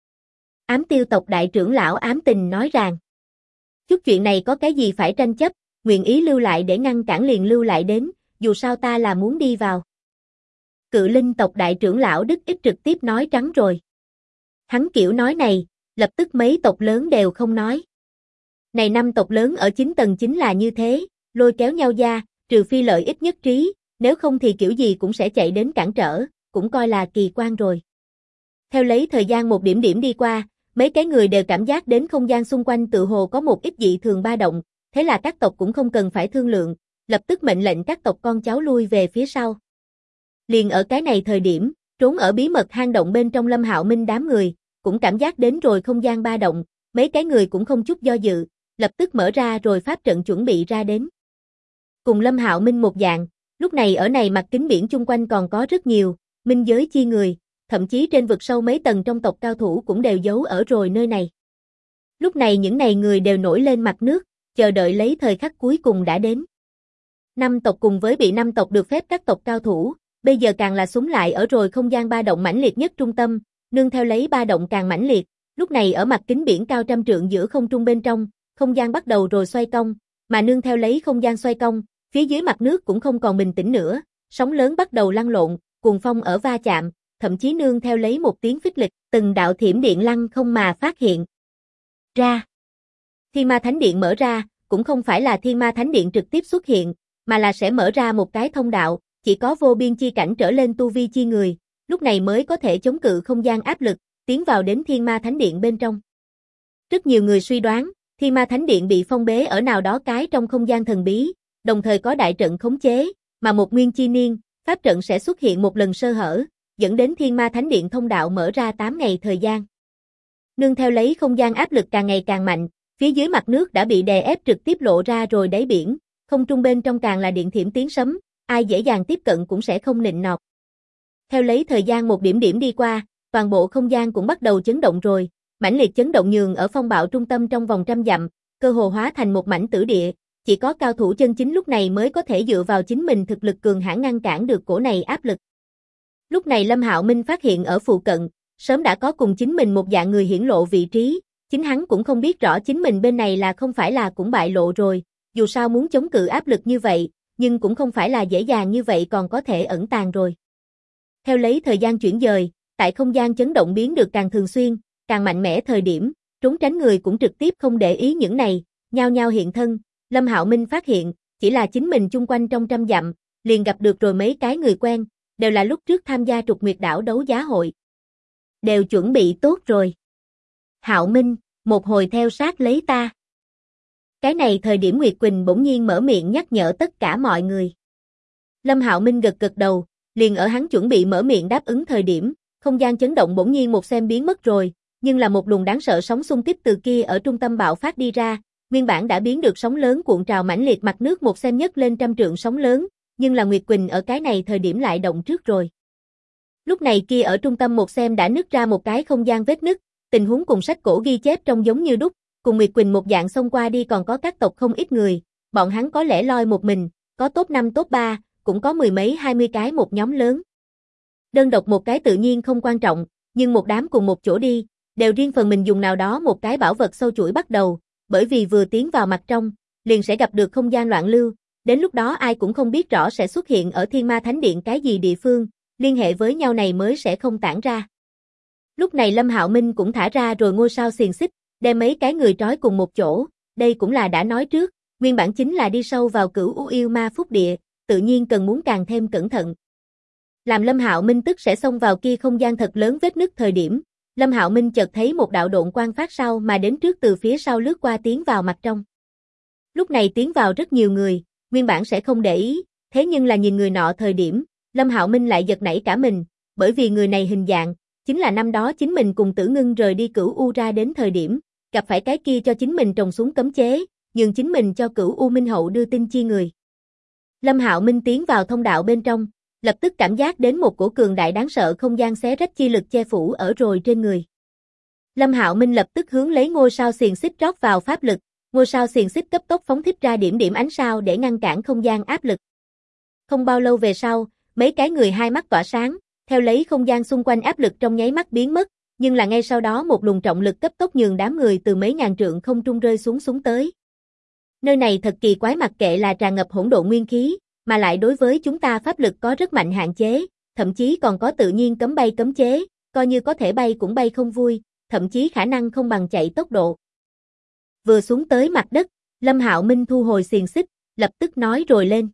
Ám tiêu tộc đại trưởng lão ám tình nói rằng. Chút chuyện này có cái gì phải tranh chấp, nguyện ý lưu lại để ngăn cản liền lưu lại đến, dù sao ta là muốn đi vào. Cự linh tộc đại trưởng lão Đức Ích trực tiếp nói trắng rồi. Hắn kiểu nói này, lập tức mấy tộc lớn đều không nói. Này 5 tộc lớn ở 9 tầng chính là như thế, lôi kéo nhau ra, trừ phi lợi ích nhất trí, nếu không thì kiểu gì cũng sẽ chạy đến cản trở, cũng coi là kỳ quan rồi. Theo lấy thời gian một điểm điểm đi qua, mấy cái người đều cảm giác đến không gian xung quanh tự hồ có một ít dị thường ba động, thế là các tộc cũng không cần phải thương lượng, lập tức mệnh lệnh các tộc con cháu lui về phía sau. Liền ở cái này thời điểm, trốn ở bí mật hang động bên trong Lâm Hạo Minh đám người, cũng cảm giác đến rồi không gian ba động, mấy cái người cũng không chút do dự, lập tức mở ra rồi pháp trận chuẩn bị ra đến. Cùng Lâm Hạo Minh một dạng, lúc này ở này mặt kính biển chung quanh còn có rất nhiều, minh giới chi người, thậm chí trên vực sâu mấy tầng trong tộc cao thủ cũng đều giấu ở rồi nơi này. Lúc này những này người đều nổi lên mặt nước, chờ đợi lấy thời khắc cuối cùng đã đến. 5 tộc cùng với bị 5 tộc được phép các tộc cao thủ, bây giờ càng là súng lại ở rồi không gian ba động mãnh liệt nhất trung tâm, nương theo lấy ba động càng mãnh liệt, lúc này ở mặt kính biển cao trăm trượng giữa không trung bên trong, không gian bắt đầu rồi xoay cong, mà nương theo lấy không gian xoay cong, phía dưới mặt nước cũng không còn bình tĩnh nữa, sóng lớn bắt đầu lăn lộn, cuồng phong ở va chạm, thậm chí nương theo lấy một tiếng phích lịch, từng đạo thiểm điện lăng không mà phát hiện ra. Thiên Ma Thánh Điện mở ra, cũng không phải là Thiên Ma Thánh Điện trực tiếp xuất hiện, mà là sẽ mở ra một cái thông đạo, chỉ có vô biên chi cảnh trở lên tu vi chi người, lúc này mới có thể chống cự không gian áp lực, tiến vào đến Thiên Ma Thánh Điện bên trong. Rất nhiều người suy đoán, Thiên Ma Thánh Điện bị phong bế ở nào đó cái trong không gian thần bí, đồng thời có đại trận khống chế, mà một nguyên chi niên, pháp trận sẽ xuất hiện một lần sơ hở, dẫn đến Thiên Ma Thánh Điện thông đạo mở ra 8 ngày thời gian. Nương theo lấy không gian áp lực càng ngày càng mạnh, phía dưới mặt nước đã bị đè ép trực tiếp lộ ra rồi đáy biển, không trung bên trong càng là điện thiểm tiếng sấm, ai dễ dàng tiếp cận cũng sẽ không nịnh nọt. Theo lấy thời gian một điểm điểm đi qua, toàn bộ không gian cũng bắt đầu chấn động rồi, mãnh liệt chấn động nhường ở phong bạo trung tâm trong vòng trăm dặm, cơ hồ hóa thành một mảnh tử địa, chỉ có cao thủ chân chính lúc này mới có thể dựa vào chính mình thực lực cường hãn ngăn cản được cổ này áp lực. Lúc này Lâm Hạo Minh phát hiện ở phụ cận, sớm đã có cùng chính mình một dạng người hiển lộ vị trí, chính hắn cũng không biết rõ chính mình bên này là không phải là cũng bại lộ rồi, dù sao muốn chống cự áp lực như vậy, nhưng cũng không phải là dễ dàng như vậy còn có thể ẩn tàng rồi. Theo lấy thời gian chuyển dời, tại không gian chấn động biến được càng thường xuyên, càng mạnh mẽ thời điểm, trốn tránh người cũng trực tiếp không để ý những này, nhao nhao hiện thân, Lâm Hạo Minh phát hiện, chỉ là chính mình chung quanh trong trăm dặm, liền gặp được rồi mấy cái người quen, đều là lúc trước tham gia Trục Nguyệt Đảo đấu giá hội. Đều chuẩn bị tốt rồi. Hạo Minh, một hồi theo sát lấy ta. Cái này thời điểm Nguyệt Quỳnh bỗng nhiên mở miệng nhắc nhở tất cả mọi người. Lâm Hạo Minh gật gật đầu, liền ở hắn chuẩn bị mở miệng đáp ứng thời điểm, không gian chấn động bỗng nhiên một xem biến mất rồi, nhưng là một luồng đáng sợ sóng xung kích từ kia ở trung tâm bạo phát đi ra, nguyên bản đã biến được sóng lớn cuộn trào mãnh liệt mặt nước một xem nhất lên trăm trượng sóng lớn, nhưng là Nguyệt Quỳnh ở cái này thời điểm lại động trước rồi. Lúc này kia ở trung tâm một xem đã nứt ra một cái không gian vết nứt, tình huống cùng sách cổ ghi chép trông giống như đúc, cùng Nguyệt Quỳnh một dạng xông qua đi còn có các tộc không ít người, bọn hắn có lẽ loi một mình, có top 5 top 3, cũng có mười mấy 20 cái một nhóm lớn. Đơn độc một cái tự nhiên không quan trọng, nhưng một đám cùng một chỗ đi, đều riêng phần mình dùng nào đó một cái bảo vật sâu chuỗi bắt đầu, bởi vì vừa tiến vào mặt trong, liền sẽ gặp được không gian loạn lưu, đến lúc đó ai cũng không biết rõ sẽ xuất hiện ở Thiên Ma Thánh Điện cái gì địa phương, liên hệ với nhau này mới sẽ không tản ra. Lúc này Lâm Hạo Minh cũng thả ra rồi ngôi sao xiềng xích, đem mấy cái người trói cùng một chỗ, đây cũng là đã nói trước, nguyên bản chính là đi sâu vào Cửu U Yêu Ma Phúc Địa, tự nhiên cần muốn càng thêm cẩn thận. Làm Lâm Hạo Minh tức sẽ xông vào kia không gian thật lớn vết nứt thời điểm, Lâm Hạo Minh chợt thấy một đạo độn quang phát sau mà đến trước từ phía sau lướt qua tiến vào mặt trong. Lúc này tiến vào rất nhiều người, nguyên bản sẽ không để ý, thế nhưng là nhìn người nọ thời điểm, Lâm Hạo Minh lại giật nảy cả mình, bởi vì người này hình dạng, chính là năm đó chính mình cùng Tử Ngưng rời đi Cửu U ra đến thời điểm, gặp phải cái kia cho chính mình trồng xuống cấm chế, nhường chính mình cho Cửu U Minh Hậu đưa tin chi người. Lâm Hạo Minh tiến vào thông đạo bên trong, lập tức cảm giác đến một cổ cường đại đáng sợ không gian xé rách chi lực che phủ ở rồi trên người. Lâm Hạo Minh lập tức hướng lấy ngôi sao xiềng xích rót vào pháp lực, ngôi sao xiềng xích cấp tốc phóng thích ra điểm điểm ánh sao để ngăn cản không gian áp lực. Không bao lâu về sau, mấy cái người hai mắt tỏa sáng, theo lấy không gian xung quanh áp lực trong nháy mắt biến mất, nhưng là ngay sau đó một luồng trọng lực cấp tốc nhường đám người từ mấy ngàn trượng không trung rơi xuống tới. Nơi này thật kỳ quái, mặc kệ là tràn ngập hỗn độn nguyên khí, mà lại đối với chúng ta pháp lực có rất mạnh hạn chế, thậm chí còn có tự nhiên cấm bay cấm chế, coi như có thể bay cũng bay không vui, thậm chí khả năng không bằng chạy tốc độ. Vừa xuống tới mặt đất, Lâm Hạo Minh thu hồi xiềng xích, lập tức nói rồi lên.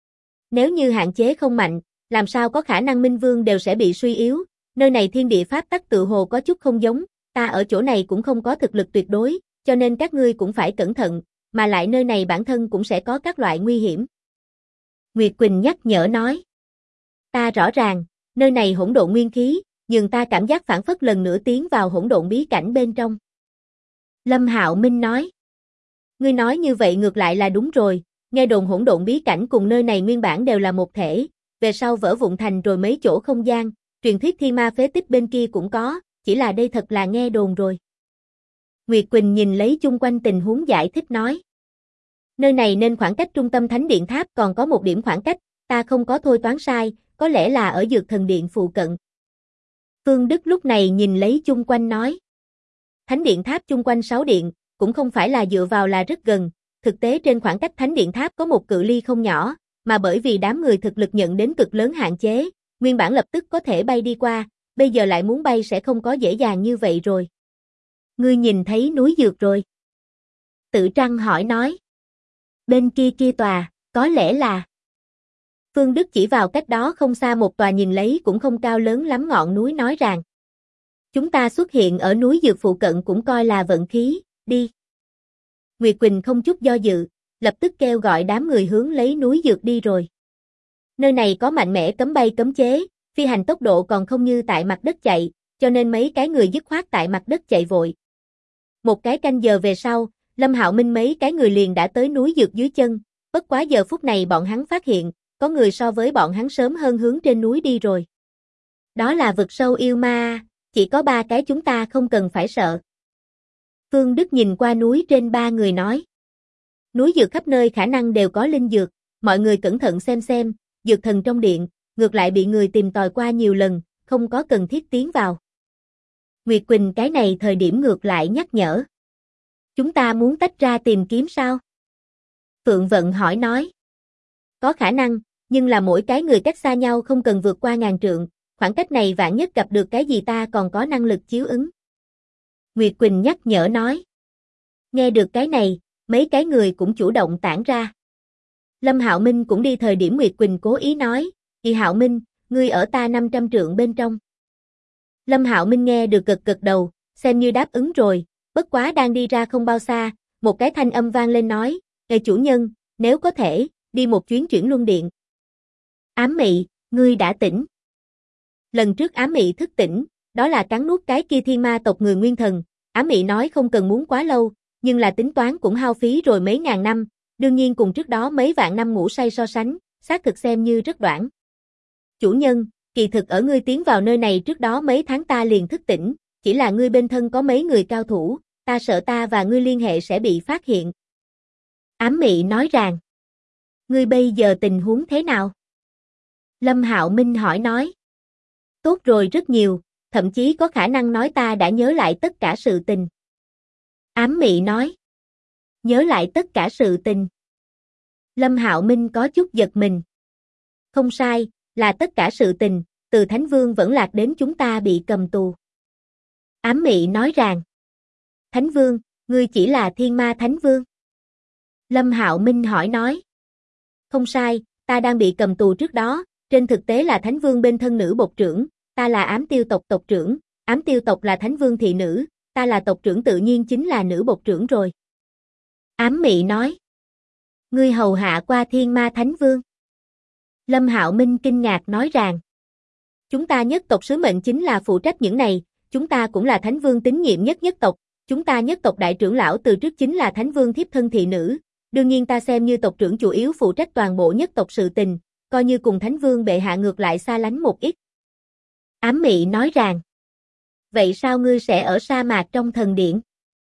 Nếu như hạn chế không mạnh, làm sao có khả năng Minh Vương đều sẽ bị suy yếu, nơi này thiên địa pháp tắc tự hồ có chút không giống, ta ở chỗ này cũng không có thực lực tuyệt đối, cho nên các ngươi cũng phải cẩn thận, mà lại nơi này bản thân cũng sẽ có các loại nguy hiểm. Nguyệt Quỳnh nhắc nhở nói. Ta rõ ràng, nơi này hỗn độn nguyên khí, nhưng ta cảm giác phản phất lần nữa tiến vào hỗn độn bí cảnh bên trong. Lâm Hạo Minh nói. Ngươi nói như vậy ngược lại là đúng rồi, nghe đồn hỗn độn bí cảnh cùng nơi này nguyên bản đều là một thể, về sau vỡ vụn thành rồi mấy chỗ không gian, truyền thuyết Thi Ma phế tích bên kia cũng có, chỉ là đây thật là nghe đồn rồi. Nguyệt Quỳnh nhìn lấy chung quanh tình huống giải thích nói. Nơi này nên khoảng cách trung tâm Thánh Điện Tháp còn có một điểm khoảng cách, ta không có thôi toán sai, có lẽ là ở Dược Thần Điện phụ cận. Phương Đức lúc này nhìn lấy chung quanh nói. Thánh Điện Tháp chung quanh 6 điện, cũng không phải là dựa vào là rất gần, thực tế trên khoảng cách Thánh Điện Tháp có một cự ly không nhỏ, mà bởi vì đám người thực lực nhận đến cực lớn hạn chế, nguyên bản lập tức có thể bay đi qua, bây giờ lại muốn bay sẽ không có dễ dàng như vậy rồi. Ngươi nhìn thấy núi Dược rồi? Tự Trăng hỏi nói. Bên kia tòa, có lẽ là. Phương Đức chỉ vào cách đó không xa một tòa nhìn lấy cũng không cao lớn lắm ngọn núi nói rằng. Chúng ta xuất hiện ở núi Dược phụ cận cũng coi là vận khí, đi. Nguyệt Quỳnh không chút do dự, lập tức kêu gọi đám người hướng lấy núi Dược đi rồi. Nơi này có mạnh mẽ cấm bay cấm chế, phi hành tốc độ còn không như tại mặt đất chạy, cho nên mấy cái người dứt khoát tại mặt đất chạy vội. Một cái canh giờ về sau, Lâm Hạo Minh mấy cái người liền đã tới núi Dược dưới chân, bất quá giờ phút này bọn hắn phát hiện, có người so với bọn hắn sớm hơn hướng trên núi đi rồi. Đó là vực sâu yêu ma, chỉ có 3 cái chúng ta không cần phải sợ. Phương Đức nhìn qua núi trên 3 người nói. Núi Dược khắp nơi khả năng đều có linh dược, mọi người cẩn thận xem, Dược Thần trong điện, ngược lại bị người tìm tòi qua nhiều lần, không có cần thiết tiến vào. Nguyệt Quỳnh cái này thời điểm ngược lại nhắc nhở. Chúng ta muốn tách ra tìm kiếm sao? Phượng Vận hỏi nói. Có khả năng, nhưng là mỗi cái người cách xa nhau không cần vượt qua 1000 trượng, khoảng cách này vạn nhất gặp được cái gì ta còn có năng lực chiếu ứng. Nguyệt Quỳnh nhắc nhở nói. Nghe được cái này, mấy cái người cũng chủ động tản ra. Lâm Hạo Minh cũng đi thời điểm Nguyệt Quỳnh cố ý nói, "Kỳ Hạo Minh, ngươi ở ta 500 trượng bên trong." Lâm Hạo Minh nghe được gật đầu, xem như đáp ứng rồi, bất quá đang đi ra không bao xa, một cái thanh âm vang lên nói, "Ê chủ nhân, nếu có thể, đi một chuyến chuyển luân điện." Ám Mị, ngươi đã tỉnh. Lần trước Ám Mị thức tỉnh, đó là cắn nuốt cái kia thiên ma tộc người nguyên thần, Ám Mị nói không cần muốn quá lâu, nhưng là tính toán cũng hao phí rồi mấy ngàn năm, đương nhiên cùng trước đó mấy vạn năm ngủ say so sánh, xác thực xem như rất đoạn. Chủ nhân, kỳ thực ở ngươi tiến vào nơi này trước đó mấy tháng ta liền thức tỉnh, chỉ là ngươi bên thân có mấy người cao thủ, ta sợ ta và ngươi liên hệ sẽ bị phát hiện. Ám Mị nói rằng, ngươi bây giờ tình huống thế nào? Lâm Hạo Minh hỏi nói. Tốt rồi rất nhiều, thậm chí có khả năng nói ta đã nhớ lại tất cả sự tình. Ám Mị nói. Nhớ lại tất cả sự tình. Lâm Hạo Minh có chút giật mình. Không sai, là tất cả sự tình, từ Thánh Vương vẫn lạc đến chúng ta bị cầm tù. Ám Mị nói rằng. Thánh Vương, ngươi chỉ là Thiên Ma Thánh Vương. Lâm Hạo Minh hỏi nói. Không sai, ta đang bị cầm tù trước đó, trên thực tế là Thánh Vương bên thân nữ bột trưởng, ta là Ám Tiêu tộc tộc trưởng, Ám Tiêu tộc là Thánh Vương thị nữ, ta là tộc trưởng tự nhiên chính là nữ bột trưởng rồi. Ám Mị nói. Ngươi hầu hạ qua Thiên Ma Thánh Vương. Lâm Hạo Minh kinh ngạc nói rằng. Chúng ta nhất tộc sứ mệnh chính là phụ trách những này, chúng ta cũng là Thánh Vương tín nhiệm nhất nhất tộc, chúng ta nhất tộc đại trưởng lão từ trước chính là Thánh Vương thiếp thân thị nữ, đương nhiên ta xem như tộc trưởng chủ yếu phụ trách toàn bộ nhất tộc sự tình, coi như cùng Thánh Vương bệ hạ ngược lại xa lánh một ít. Ám Mị nói rằng. Vậy sao ngươi sẽ ở sa mạc trong thần điện?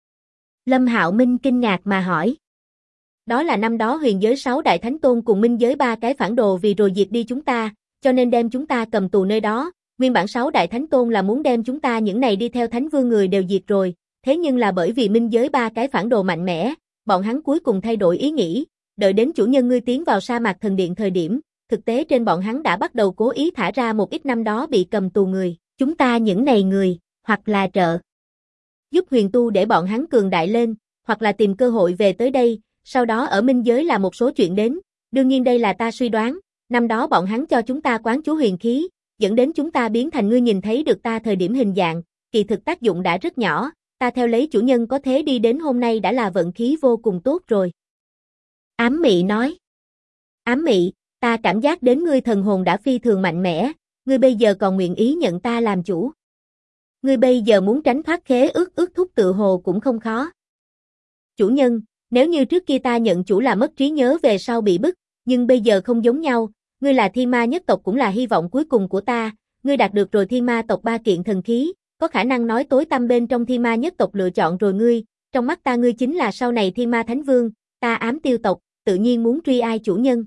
Lâm Hạo Minh kinh ngạc mà hỏi. Đó là năm đó huyền giới 6 đại thánh tôn cùng minh giới 3 cái phản đồ vì rồi diệt đi chúng ta, cho nên đem chúng ta cầm tù nơi đó, nguyên bản 6 đại thánh tôn là muốn đem chúng ta những này đi theo Thánh Vương người đều diệt rồi, thế nhưng là bởi vì minh giới 3 cái phản đồ mạnh mẽ, bọn hắn cuối cùng thay đổi ý nghĩ, đợi đến chủ nhân ngươi tiến vào sa mạc thần điện thời điểm, thực tế trên bọn hắn đã bắt đầu cố ý thả ra một ít năm đó bị cầm tù người, chúng ta những này người, hoặc là trợ giúp huyền tu để bọn hắn cường đại lên, hoặc là tìm cơ hội về tới đây, sau đó ở minh giới là một số chuyện đến, đương nhiên đây là ta suy đoán, năm đó bọn hắn cho chúng ta quán chú huyền khí, dẫn đến chúng ta biến thành ngươi nhìn thấy được ta thời điểm hình dạng, kỳ thực tác dụng đã rất nhỏ, ta theo lấy chủ nhân có thế đi đến hôm nay đã là vận khí vô cùng tốt rồi. Ám Mị nói. Ám Mị, ta cảm giác đến ngươi thần hồn đã phi thường mạnh mẽ, ngươi bây giờ còn nguyện ý nhận ta làm chủ. Ngươi bây giờ muốn tránh thoát khế ước thúc tự hồ cũng không khó. Chủ nhân, nếu như trước kia ta nhận chủ là mất trí nhớ về sau bị bức, nhưng bây giờ không giống nhau, ngươi là Thiên Ma nhất tộc cũng là hy vọng cuối cùng của ta, ngươi đạt được rồi Thiên Ma tộc 3 kiện thần khí, có khả năng nói tối tăm bên trong Thiên Ma nhất tộc lựa chọn rồi ngươi, trong mắt ta ngươi chính là sau này Thiên Ma Thánh Vương, ta Ám Tiêu tộc, tự nhiên muốn truy ai chủ nhân.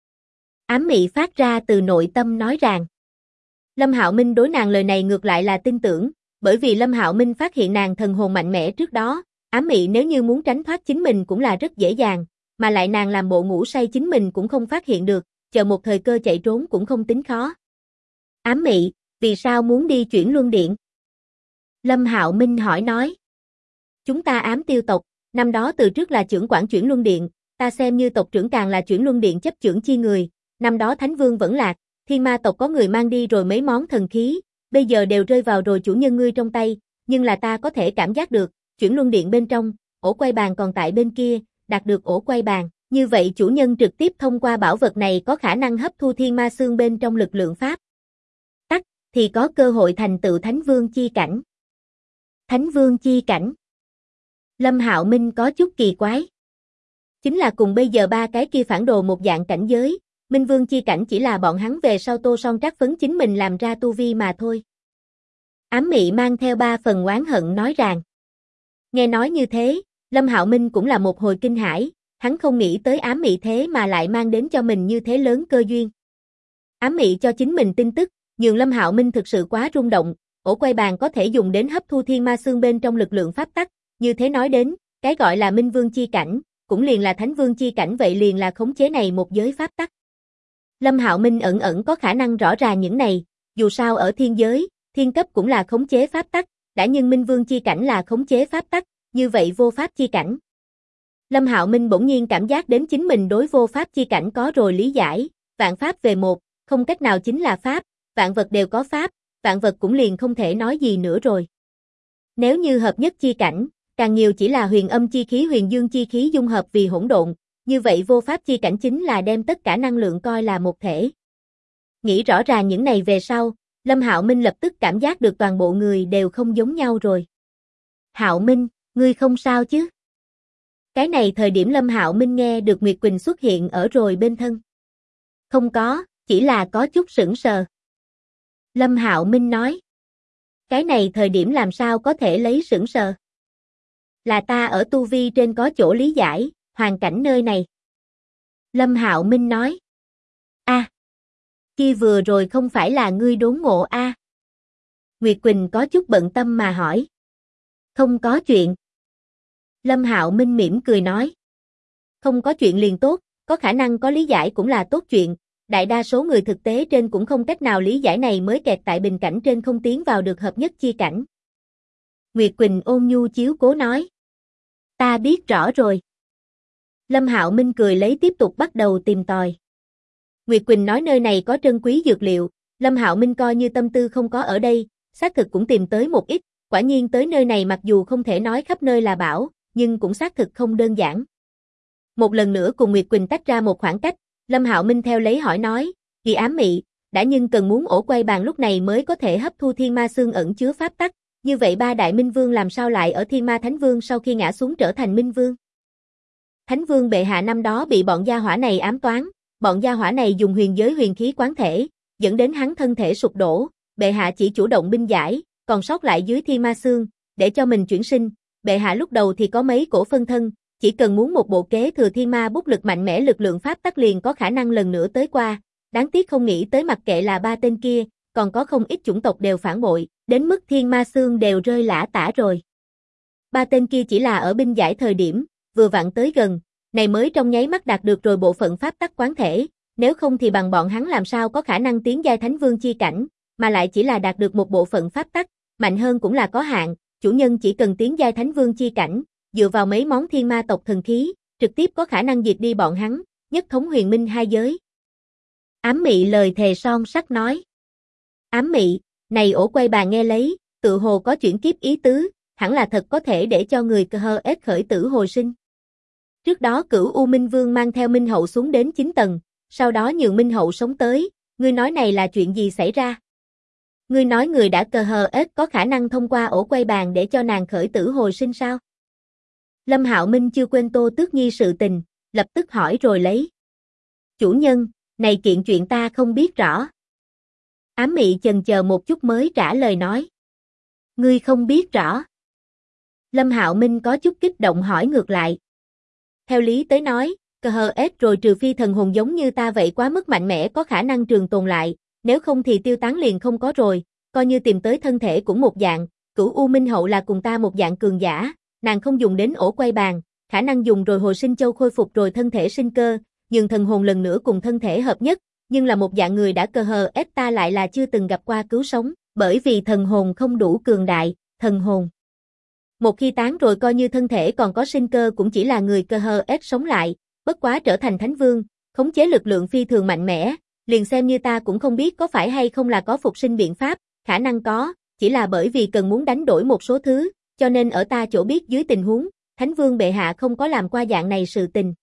Ám Mị phát ra từ nội tâm nói rằng. Lâm Hạo Minh đối nàng lời này ngược lại là tin tưởng, bởi vì Lâm Hạo Minh phát hiện nàng thần hồn mạnh mẽ trước đó, Ám Mị nếu như muốn tránh thoát chính mình cũng là rất dễ dàng, mà lại nàng làm bộ ngủ say chính mình cũng không phát hiện được, chờ một thời cơ chạy trốn cũng không tính khó. Ám Mị, vì sao muốn đi chuyển luân điện? Lâm Hạo Minh hỏi nói. Chúng ta Ám Tiêu tộc, năm đó từ trước là trưởng quản chuyển luân điện, ta xem như tộc trưởng càng là chuyển luân điện chấp trưởng chi người, năm đó Thánh Vương vẫn lạc, Thiên Ma tộc có người mang đi rồi mấy món thần khí, bây giờ đều rơi vào rồi chủ nhân ngươi trong tay, nhưng là ta có thể cảm giác được, chuyển luân điện bên trong, ổ quay bàn còn tại bên kia, đạt được ổ quay bàn, như vậy chủ nhân trực tiếp thông qua bảo vật này có khả năng hấp thu thiên ma xương bên trong lực lượng pháp tắc, thì có cơ hội thành tựu Thánh Vương chi cảnh. Thánh Vương chi cảnh. Lâm Hạo Minh có chút kỳ quái. Chính là cùng bây giờ 3 cái kia phản đồ một dạng cảnh giới, Minh Vương chi cảnh chỉ là bọn hắn về sau tô son trắc phấn chính mình làm ra tu vi mà thôi. Ám Mị mang theo 3 phần oán hận nói rằng. Nghe nói như thế, Lâm Hạo Minh cũng là một hồi kinh hãi, hắn không nghĩ tới Ám Mị thế mà lại mang đến cho mình như thế lớn cơ duyên. Ám Mị cho chính mình tin tức, nhường Lâm Hạo Minh thực sự quá rung động, ổ quay bàn có thể dùng đến hấp thu thiên ma xương bên trong lực lượng pháp tắc, như thế nói đến, cái gọi là Minh Vương chi cảnh, cũng liền là Thánh Vương chi cảnh vậy liền là khống chế này một giới pháp tắc. Lâm Hạo Minh ẩn có khả năng rõ ràng những này, dù sao ở thiên giới, thiên cấp cũng là khống chế pháp tắc, đã nhưng Minh Vương chi cảnh là khống chế pháp tắc, như vậy vô pháp chi cảnh. Lâm Hạo Minh bỗng nhiên cảm giác đến chính mình đối vô pháp chi cảnh có rồi lý giải, vạn pháp về một, không cách nào chính là pháp, vạn vật đều có pháp, vạn vật cũng liền không thể nói gì nữa rồi. Nếu như hợp nhất chi cảnh, càng nhiều chỉ là huyền âm chi khí huyền dương chi khí dung hợp vì hỗn độn, như vậy vô pháp chi cảnh chính là đem tất cả năng lượng coi là một thể. Nghĩ rõ ràng những này về sau, Lâm Hạo Minh lập tức cảm giác được toàn bộ người đều không giống nhau rồi. Hạo Minh, ngươi không sao chứ? Cái này thời điểm Lâm Hạo Minh nghe được Nguyệt Quỳnh xuất hiện ở rồi bên thân. Không có, chỉ là có chút sững sờ. Lâm Hạo Minh nói. Cái này thời điểm làm sao có thể lấy sững sờ? Là ta ở tu vi trên có chỗ lý giải, hoàn cảnh nơi này. Lâm Hạo Minh nói. Kia vừa rồi không phải là ngươi đốn ngộ a? Nguyệt Quỳnh có chút bận tâm mà hỏi. Không có chuyện. Lâm Hạo Minh mỉm cười nói. Không có chuyện liền tốt, có khả năng có lý giải cũng là tốt chuyện, đại đa số người thực tế trên cũng không cách nào lý giải này mới kẹt tại bình cảnh trên không tiến vào được hợp nhất chi cảnh. Nguyệt Quỳnh ôn nhu chiếu cố nói. Ta biết rõ rồi. Lâm Hạo Minh cười lấy tiếp tục bắt đầu tìm tòi. Nguyệt Quỳnh nói nơi này có trân quý dược liệu, Lâm Hạo Minh coi như tâm tư không có ở đây, xác thực cũng tìm tới một ít, quả nhiên tới nơi này mặc dù không thể nói khắp nơi là bảo, nhưng cũng xác thực không đơn giản. Một lần nữa cùng Nguyệt Quỳnh tách ra một khoảng cách, Lâm Hạo Minh theo lấy hỏi nói, Kỳ Ám Mị, đã nhưng cần muốn ổ quay bàn lúc này mới có thể hấp thu thiên ma xương ẩn chứa pháp tắc, như vậy ba đại minh vương làm sao lại ở thiên ma thánh vương sau khi ngã xuống trở thành minh vương? Thánh vương bệ hạ năm đó bị bọn gia hỏa này ám toán, bọn gia hỏa này dùng huyền giới huyền khí quán thể, dẫn đến hắn thân thể sụp đổ, bệ hạ chỉ chủ động binh giải, còn sót lại dưới thiên ma xương, để cho mình chuyển sinh, bệ hạ lúc đầu thì có mấy cổ phân thân, chỉ cần muốn một bộ kế thừa thiên ma bút lực mạnh mẽ lực lượng pháp tắc liền có khả năng lần nữa tới qua, đáng tiếc không nghĩ tới mặc kệ là ba tên kia, còn có không ít chủng tộc đều phản bội, đến mức thiên ma xương đều rơi lả tả rồi. Ba tên kia chỉ là ở binh giải thời điểm, vừa vặn tới gần, này mới trong nháy mắt đạt được rồi bộ phận pháp tắc quán thể, nếu không thì bằng bọn hắn làm sao có khả năng tiến giai thánh vương chi cảnh, mà lại chỉ là đạt được một bộ phận pháp tắc, mạnh hơn cũng là có hạn, chủ nhân chỉ cần tiến giai thánh vương chi cảnh, dựa vào mấy món thiên ma tộc thần khí, trực tiếp có khả năng diệt đi bọn hắn, nhất thống huyền minh hai giới. Ám Mị lời thề son sắt nói. Ám Mị, này ổ quay bàn nghe lấy, tự hồ có chuyển kiếp ý tứ, hẳn là thật có thể để cho người KHS khởi tử hồi sinh. Trước đó Cửu U Minh Vương mang theo Minh Hậu xuống đến 9 tầng, sau đó nhường Minh Hậu sống tới, ngươi nói này là chuyện gì xảy ra? Ngươi nói người đã KHS có khả năng thông qua ổ quay bàn để cho nàng khởi tử hồi sinh sao? Lâm Hạo Minh chưa quên Tô Tước Nhi sự tình, lập tức hỏi rồi lấy. Chủ nhân, này kiện chuyện ta không biết rõ. Ám Mị chần chờ một chút mới trả lời nói. Ngươi không biết rõ. Lâm Hạo Minh có chút kích động hỏi ngược lại. Theo lý tới nói, KHS rồi trừ phi thần hồn giống như ta vậy quá mức mạnh mẽ có khả năng trường tồn lại, nếu không thì tiêu tán liền không có rồi, coi như tìm tới thân thể cũng một dạng, Cửu U Minh Hậu là cùng ta một dạng cường giả, nàng không dùng đến ổ quay bàn, khả năng dùng rồi hồi sinh châu khôi phục rồi thân thể sinh cơ, nhưng thần hồn lần nữa cùng thân thể hợp nhất, nhưng là một dạng người đã KHS ta lại là chưa từng gặp qua cứu sống, bởi vì thần hồn không đủ cường đại, thần hồn một khi tán rồi coi như thân thể còn có sinh cơ cũng chỉ là người KHS sống lại, bất quá trở thành thánh vương, khống chế lực lượng phi thường mạnh mẽ, liền xem như ta cũng không biết có phải hay không là có phục sinh biện pháp, khả năng có, chỉ là bởi vì cần muốn đánh đổi một số thứ, cho nên ở ta chỗ biết dưới tình huống, thánh vương bệ hạ không có làm qua dạng này sự tình.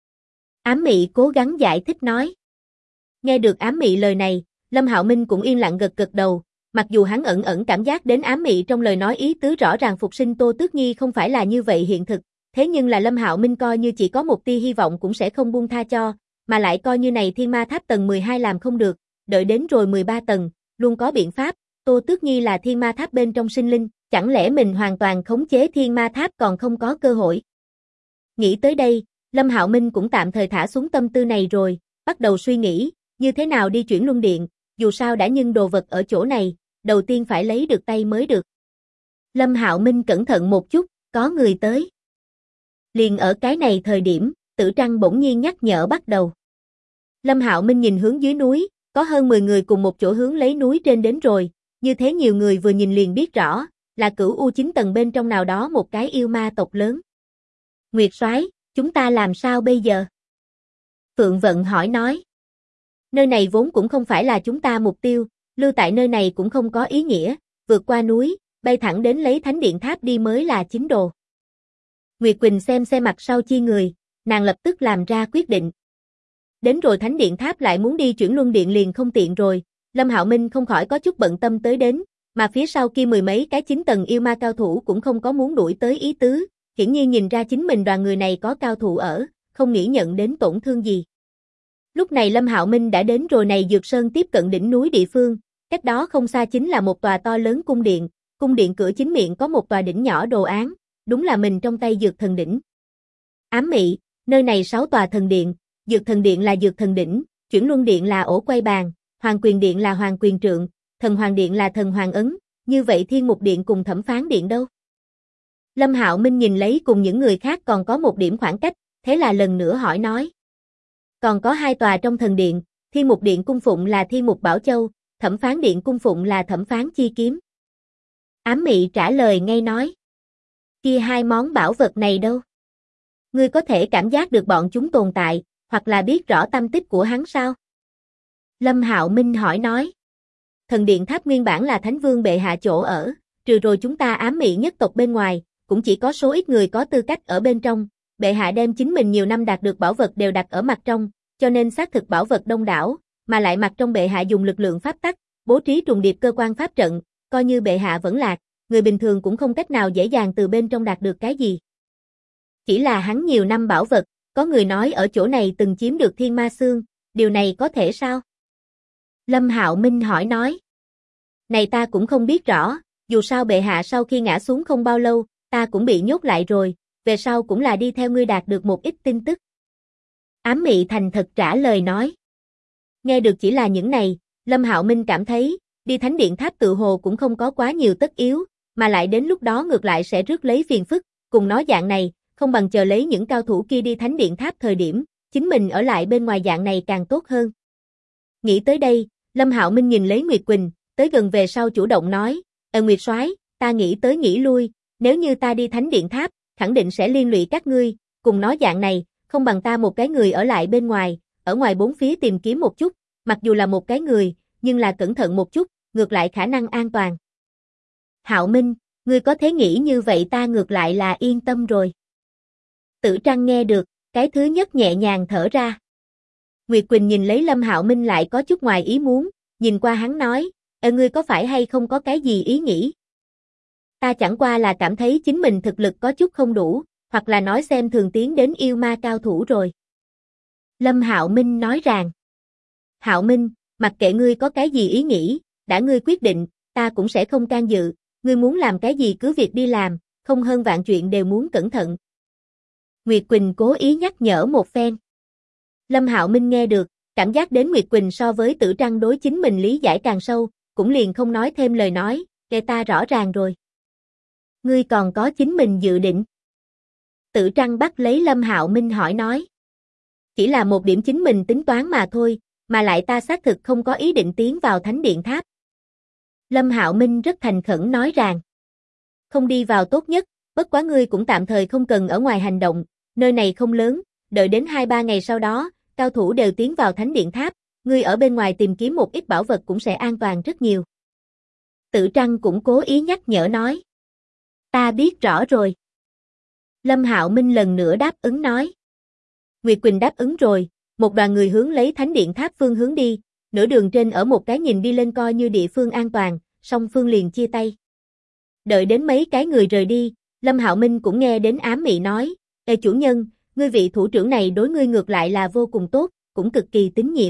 Ám Mị cố gắng giải thích nói. Nghe được Ám Mị lời này, Lâm Hạo Minh cũng yên lặng gật gật đầu, mặc dù hắn ẩn ẩn cảm giác đến Ám Mị trong lời nói ý tứ rõ ràng phục sinh Tô Tước Nhi không phải là như vậy hiện thực, thế nhưng là Lâm Hạo Minh coi như chỉ có một tia hy vọng cũng sẽ không buông tha cho, mà lại coi như này thiên ma tháp tầng 12 làm không được, đợi đến rồi 13 tầng, luôn có biện pháp, Tô Tước Nhi là thiên ma tháp bên trong sinh linh, chẳng lẽ mình hoàn toàn khống chế thiên ma tháp còn không có cơ hội. Nghĩ tới đây, Lâm Hạo Minh cũng tạm thời thả xuống tâm tư này rồi, bắt đầu suy nghĩ, như thế nào đi chuyển luân điện, dù sao đã nhưng đồ vật ở chỗ này, đầu tiên phải lấy được tay mới được. Lâm Hạo Minh cẩn thận một chút, có người tới. Liền ở cái này thời điểm, Tử Trăng bỗng nhiên nhắc nhở bắt đầu. Lâm Hạo Minh nhìn hướng dưới núi, có hơn 10 người cùng một chỗ hướng lấy núi trên đến rồi, như thế nhiều người vừa nhìn liền biết rõ, là Cửu U9 tầng bên trong nào đó một cái yêu ma tộc lớn. Nguyệt Soái, chúng ta làm sao bây giờ? Phượng Vận hỏi nói. Nơi này vốn cũng không phải là chúng ta mục tiêu, lưu tại nơi này cũng không có ý nghĩa, vượt qua núi, bay thẳng đến lấy Thánh Điện Tháp đi mới là chính đồ. Nguyệt Quỳnh xem xe mặt sau chi người, nàng lập tức làm ra quyết định. Đến rồi Thánh Điện Tháp lại muốn đi chuyển luân điện liền không tiện rồi, Lâm Hạo Minh không khỏi có chút bận tâm tới đến, mà phía sau kia mười mấy cái 9 tầng yêu ma cao thủ cũng không có muốn đuổi tới ý tứ, hiển nhiên nhìn ra chính mình đoàn người này có cao thủ ở, không nghĩ nhận đến tổn thương gì. Lúc này Lâm Hạo Minh đã đến rồi này Dược Sơn tiếp cận đỉnh núi địa phương, cách đó không xa chính là một tòa to lớn cung điện cửa chính miệng có một tòa đỉnh nhỏ đồ án, đúng là mình trong tay Dược Thần Đỉnh. Ám Mị, nơi này 6 tòa thần điện, Dược Thần Điện là Dược Thần Đỉnh, Chuyển Luân Điện là ổ quay bàn, Hoàng Quyền Điện là Hoàng Quyền Trượng, Thần Hoàng Điện là Thần Hoàng Ấn, như vậy Thiên Mục Điện cùng Thẩm Phán Điện đâu? Lâm Hạo Minh nhìn lấy cùng những người khác còn có một điểm khoảng cách, thế là lần nữa hỏi nói. Còn có 2 tòa trong thần điện, Thiên Mục Điện cung phụng là Thiên Mục Bảo Châu, Thẩm Phán Điện cung phụng là Thẩm Phán Chi Kiếm. Ám Mị trả lời ngay nói. Kia 2 món bảo vật này đâu? Ngươi có thể cảm giác được bọn chúng tồn tại, hoặc là biết rõ tâm tích của hắn sao? Lâm Hạo Minh hỏi nói. Thần điện tháp nguyên bản là Thánh Vương bệ hạ chỗ ở, trừ rồi chúng ta Ám Mị nhất tộc bên ngoài, cũng chỉ có số ít người có tư cách ở bên trong. Bệ hạ đem chính mình nhiều năm đạt được bảo vật đều đặt ở mặt trong, cho nên xác thực bảo vật đông đảo, mà lại mặt trong bệ hạ dùng lực lượng pháp tắc, bố trí trùng điệp cơ quan pháp trận, coi như bệ hạ vẫn lạc, người bình thường cũng không cách nào dễ dàng từ bên trong đạt được cái gì. Chỉ là hắn nhiều năm bảo vật, có người nói ở chỗ này từng chiếm được thiên ma xương, điều này có thể sao? Lâm Hạo Minh hỏi nói. Này ta cũng không biết rõ, dù sao bệ hạ sau khi ngã xuống không bao lâu, ta cũng bị nhốt lại rồi, về sau cũng là đi theo ngươi đạt được một ít tin tức. Ám Mị thành thật trả lời nói. Nghe được chỉ là những này, Lâm Hạo Minh cảm thấy, đi Thánh Điện Tháp tự hồ cũng không có quá nhiều tất yếu, mà lại đến lúc đó ngược lại sẽ rước lấy phiền phức, cùng nói dạng này, không bằng chờ lấy những cao thủ kia đi Thánh Điện Tháp thời điểm, chính mình ở lại bên ngoài dạng này càng tốt hơn. Nghĩ tới đây, Lâm Hạo Minh nhìn lấy Nguyệt Quỳnh, tới gần về sau chủ động nói, Nguyệt soái, ta nghĩ tới nghĩ lui, nếu như ta đi Thánh Điện Tháp, khẳng định sẽ liên lụy các ngươi, cùng nói dạng này, không bằng ta một cái người ở lại bên ngoài, ở ngoài bốn phía tìm kiếm một chút, mặc dù là một cái người, nhưng là cẩn thận một chút, ngược lại khả năng an toàn. Hạo Minh, ngươi có thể nghĩ như vậy ta ngược lại là yên tâm rồi. Tử Trăng nghe được, cái thứ nhất nhẹ nhàng thở ra. Nguyệt Quỳnh nhìn lấy Lâm Hạo Minh lại có chút ngoài ý muốn, nhìn qua hắn nói, ngươi có phải hay không có cái gì ý nghĩ? Ta chẳng qua là cảm thấy chính mình thực lực có chút không đủ, hoặc là nói xem thường tiến đến yêu ma cao thủ rồi. Lâm Hạo Minh nói rằng, Hạo Minh, mặc kệ ngươi có cái gì ý nghĩ, đã ngươi quyết định, ta cũng sẽ không can dự, ngươi muốn làm cái gì cứ việc đi làm, không hơn vạn chuyện đều muốn cẩn thận. Nguyệt Quỳnh cố ý nhắc nhở một phen. Lâm Hạo Minh nghe được, cảm giác đến Nguyệt Quỳnh so với Tử Trăng đối chính mình lý giải càng sâu, cũng liền không nói thêm lời nói, kể ta rõ ràng rồi. Ngươi còn có chính mình dự định. Tử Trăng bắt lấy Lâm Hạo Minh hỏi nói. Chỉ là một điểm chính mình tính toán mà thôi, mà lại ta xác thực không có ý định tiến vào Thánh Điện Tháp. Lâm Hạo Minh rất thành khẩn nói rằng. Không đi vào tốt nhất, bất quá ngươi cũng tạm thời không cần ở ngoài hành động, nơi này không lớn, đợi đến 2-3 ngày sau đó, cao thủ đều tiến vào Thánh Điện Tháp, ngươi ở bên ngoài tìm kiếm một ít bảo vật cũng sẽ an toàn rất nhiều. Tử Trăng cũng cố ý nhắc nhở nói. Ta biết rõ rồi. Lâm Hạo Minh lần nữa đáp ứng nói. Nguyệt Quỳnh đáp ứng rồi, một đoàn người hướng lấy Thánh Điện Tháp phương hướng đi, nửa đường trên ở một cái nhìn đi lên coi như địa phương an toàn, song phương liền chia tay. Đợi đến mấy cái người rời đi, Lâm Hạo Minh cũng nghe đến Ám Mị nói, Ê chủ nhân, ngươi vị thủ trưởng này đối ngươi ngược lại là vô cùng tốt, cũng cực kỳ tín nhiệm.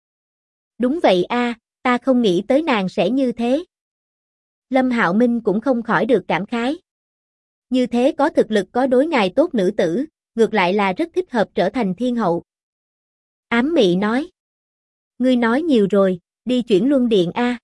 Đúng vậy a, ta không nghĩ tới nàng sẽ như thế. Lâm Hạo Minh cũng không khỏi được cảm khái. Như thế có thực lực có đối ngài tốt nữ tử, ngược lại là rất thích hợp trở thành thiên hậu. Ám Mị nói. Ngươi nói nhiều rồi, đi Chuyển Luân Điện a.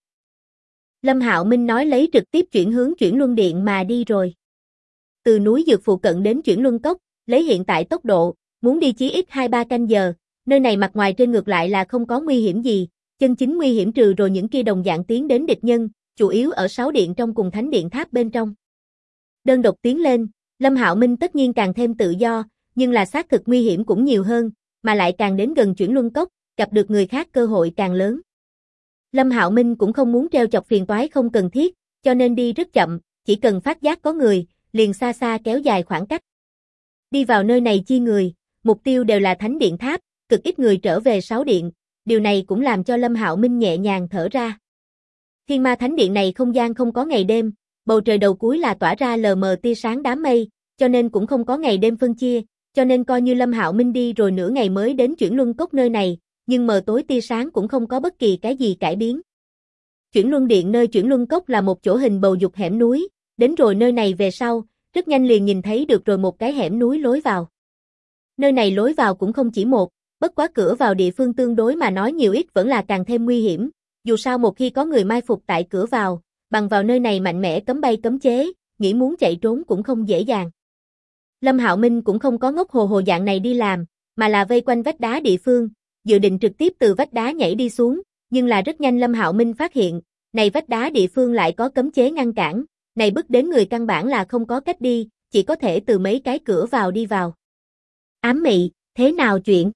Lâm Hạo Minh nói lấy trực tiếp chuyển hướng Chuyển Luân Điện mà đi rồi. Từ núi Dược phụ cận đến Chuyển Luân Cốc, lấy hiện tại tốc độ, muốn đi chí ít 2-3 canh giờ, nơi này mặt ngoài trên ngược lại là không có nguy hiểm gì, chân chính nguy hiểm trừ rồi những kia đồng dạng tiến đến địch nhân, chủ yếu ở 6 điện trong cùng Thánh Điện Tháp bên trong. Đơn độc tiến lên, Lâm Hạo Minh tất nhiên càng thêm tự do, nhưng là xác thực nguy hiểm cũng nhiều hơn, mà lại càng đến gần Chuyển Luân Cốc, gặp được người khác cơ hội càng lớn. Lâm Hạo Minh cũng không muốn treo chọc phiền toái không cần thiết, cho nên đi rất chậm, chỉ cần phát giác có người, liền xa xa kéo dài khoảng cách. Đi vào nơi này chi người, mục tiêu đều là Thánh Điện Tháp, cực ít người trở về 6 điện, điều này cũng làm cho Lâm Hạo Minh nhẹ nhàng thở ra. Thiên Ma Thánh Điện này không gian không có ngày đêm, bầu trời đầu cuối là tỏa ra lờ mờ tia sáng đám mây, cho nên cũng không có ngày đêm phân chia, cho nên coi như Lâm Hạo Minh đi rồi nửa ngày mới đến Chuyển Luân Cốc nơi này, nhưng mờ tối tia sáng cũng không có bất kỳ cái gì cải biến. Chuyển Luân Điện nơi Chuyển Luân Cốc là một chỗ hình bầu dục hẻm núi, đến rồi nơi này về sau, rất nhanh liền nhìn thấy được rồi một cái hẻm núi lối vào. Nơi này lối vào cũng không chỉ một, bất quá cửa vào địa phương tương đối mà nói nhiều ít vẫn là càng thêm nguy hiểm, dù sao một khi có người mai phục tại cửa vào, bằng vào nơi này mạnh mẽ cấm bay cấm chế, nghĩ muốn chạy trốn cũng không dễ dàng. Lâm Hạo Minh cũng không có ngốc hồ hồ dạng này đi làm, mà là vây quanh vách đá địa phương, dự định trực tiếp từ vách đá nhảy đi xuống, nhưng là rất nhanh Lâm Hạo Minh phát hiện, này vách đá địa phương lại có cấm chế ngăn cản, này bước đến người căn bản là không có cách đi, chỉ có thể từ mấy cái cửa vào đi vào. Ám mị, thế nào chuyện?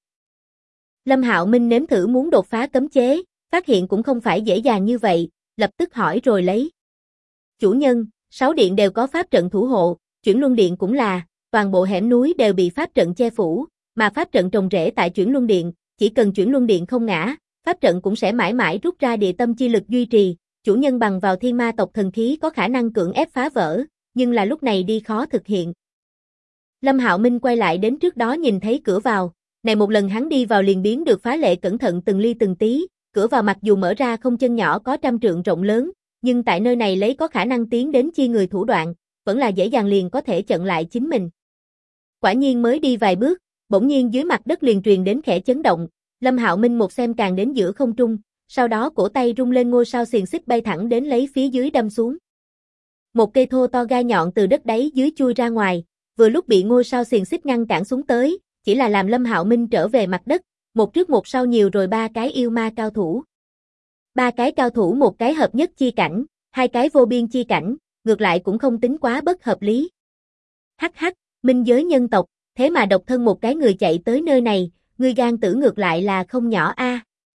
Lâm Hạo Minh nếm thử muốn đột phá cấm chế, phát hiện cũng không phải dễ dàng như vậy, lập tức hỏi rồi lấy. Chủ nhân, 6 điện đều có pháp trận thủ hộ, chuyển luân điện cũng là, toàn bộ hẻm núi đều bị pháp trận che phủ, mà pháp trận trồng rễ tại chuyển luân điện, chỉ cần chuyển luân điện không ngã, pháp trận cũng sẽ mãi mãi rút ra địa tâm chi lực duy trì, chủ nhân bằng vào thiên ma tộc thần khí có khả năng cưỡng ép phá vỡ, nhưng là lúc này đi khó thực hiện. Lâm Hạo Minh quay lại đến trước đó nhìn thấy cửa vào, này một lần hắn đi vào liền biến được phá lệ cẩn thận từng ly từng tí, cửa vào mặc dù mở ra không chân nhỏ có 100 trượng rộng lớn, nhưng tại nơi này lấy có khả năng tiến đến chi người thủ đoạn, vẫn là dễ dàng liền có thể chặn lại chính mình. Quả nhiên mới đi vài bước, bỗng nhiên dưới mặt đất liền truyền đến khẽ chấn động, Lâm Hạo Minh một xem càng đến giữa không trung, sau đó cổ tay rung lên ngôi sao xiềng xích bay thẳng đến lấy phía dưới đâm xuống. Một cây thô to gai nhọn từ đất đáy dưới chui ra ngoài, vừa lúc bị ngôi sao xiềng xích ngăn cản xuống tới, chỉ là làm Lâm Hạo Minh trở về mặt đất, một trước một sau nhiều rồi 3 cái yêu ma cao thủ. 3 cái cao thủ, một cái hợp nhất chi cảnh, 2 cái vô biên chi cảnh, ngược lại cũng không tính quá bất hợp lý. Hắc hắc, minh giới nhân tộc, thế mà độc thân một cái người chạy tới nơi này, ngươi gan tử ngược lại là không nhỏ a.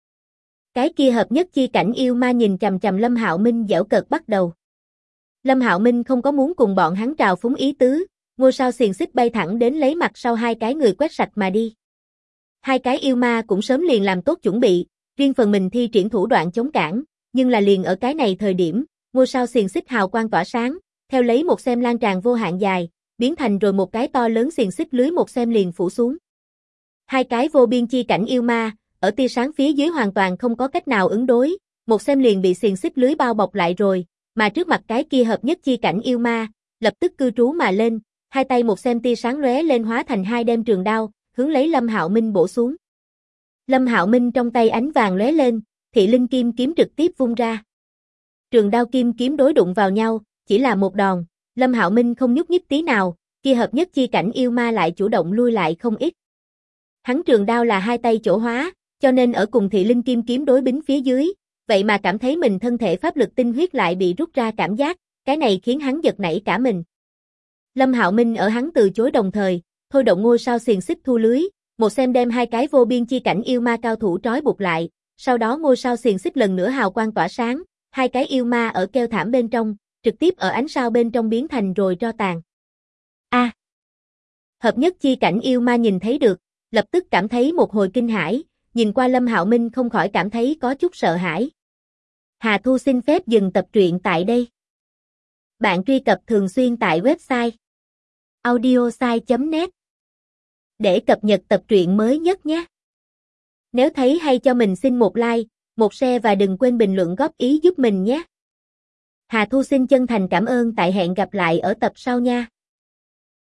Cái kia hợp nhất chi cảnh yêu ma nhìn chằm chằm Lâm Hạo Minh giễu cợt bắt đầu. Lâm Hạo Minh không có muốn cùng bọn hắn trào phúng ý tứ, ngôi sao xiềng xích bay thẳng đến lấy mặt sau 2 cái người quét sạch mà đi. 2 cái yêu ma cũng sớm liền làm tốt chuẩn bị, riêng phần mình thi triển thủ đoạn chống cản, nhưng là liền ở cái này thời điểm, ngôi sao xiềng xích hào quang tỏa sáng, theo lấy một xem lan tràn vô hạn dài, biến thành rồi một cái to lớn xiềng xích lưới một xem liền phủ xuống. 2 cái vô biên chi cảnh yêu ma, ở tia sáng phía dưới hoàn toàn không có cách nào ứng đối, một xem liền bị xiềng xích lưới bao bọc lại rồi, mà trước mặt cái kia hợp nhất chi cảnh yêu ma, lập tức cư trú mà lên, 2 tay một xem tia sáng lóe lên hóa thành 2 đem trường đao, hướng lấy Lâm Hạo Minh bổ xuống. Lâm Hạo Minh trong tay ánh vàng lóe lên, thị linh kim kiếm trực tiếp vung ra. Trường đao kim kiếm đối đụng vào nhau, chỉ là một đòn, Lâm Hạo Minh không nhúc nhích tí nào, kia hợp nhất chi cảnh yêu ma lại chủ động lui lại không ít. Hắn trường đao là 2 tay chỗ hóa, cho nên ở cùng thị linh kim kiếm đối bính phía dưới, vậy mà cảm thấy mình thân thể pháp lực tinh huyết lại bị rút ra cảm giác, cái này khiến hắn giật nảy cả mình. Lâm Hạo Minh ở hắn từ chối đồng thời, thôi động ngôi sao xiềng xích thu lưới, một xem đem 2 cái vô biên chi cảnh yêu ma cao thủ trói buộc lại, sau đó ngôi sao xiềng xích lần nữa hào quang tỏa sáng, 2 cái yêu ma ở kêu thảm bên trong, trực tiếp ở ánh sao bên trong biến thành rồi tro tàn. A! Hợp nhất chi cảnh yêu ma nhìn thấy được, lập tức cảm thấy một hồi kinh hãi, nhìn qua Lâm Hạo Minh không khỏi cảm thấy có chút sợ hãi. Hà Thu xin phép dừng tập truyện tại đây. Bạn truy cập thường xuyên tại website audiosai.net để cập nhật tập truyện mới nhất nhé. Nếu thấy hay cho mình xin một like, một share và đừng quên bình luận góp ý giúp mình nhé. Hà Thu xin chân thành cảm ơn, tại hẹn gặp lại ở tập sau nha.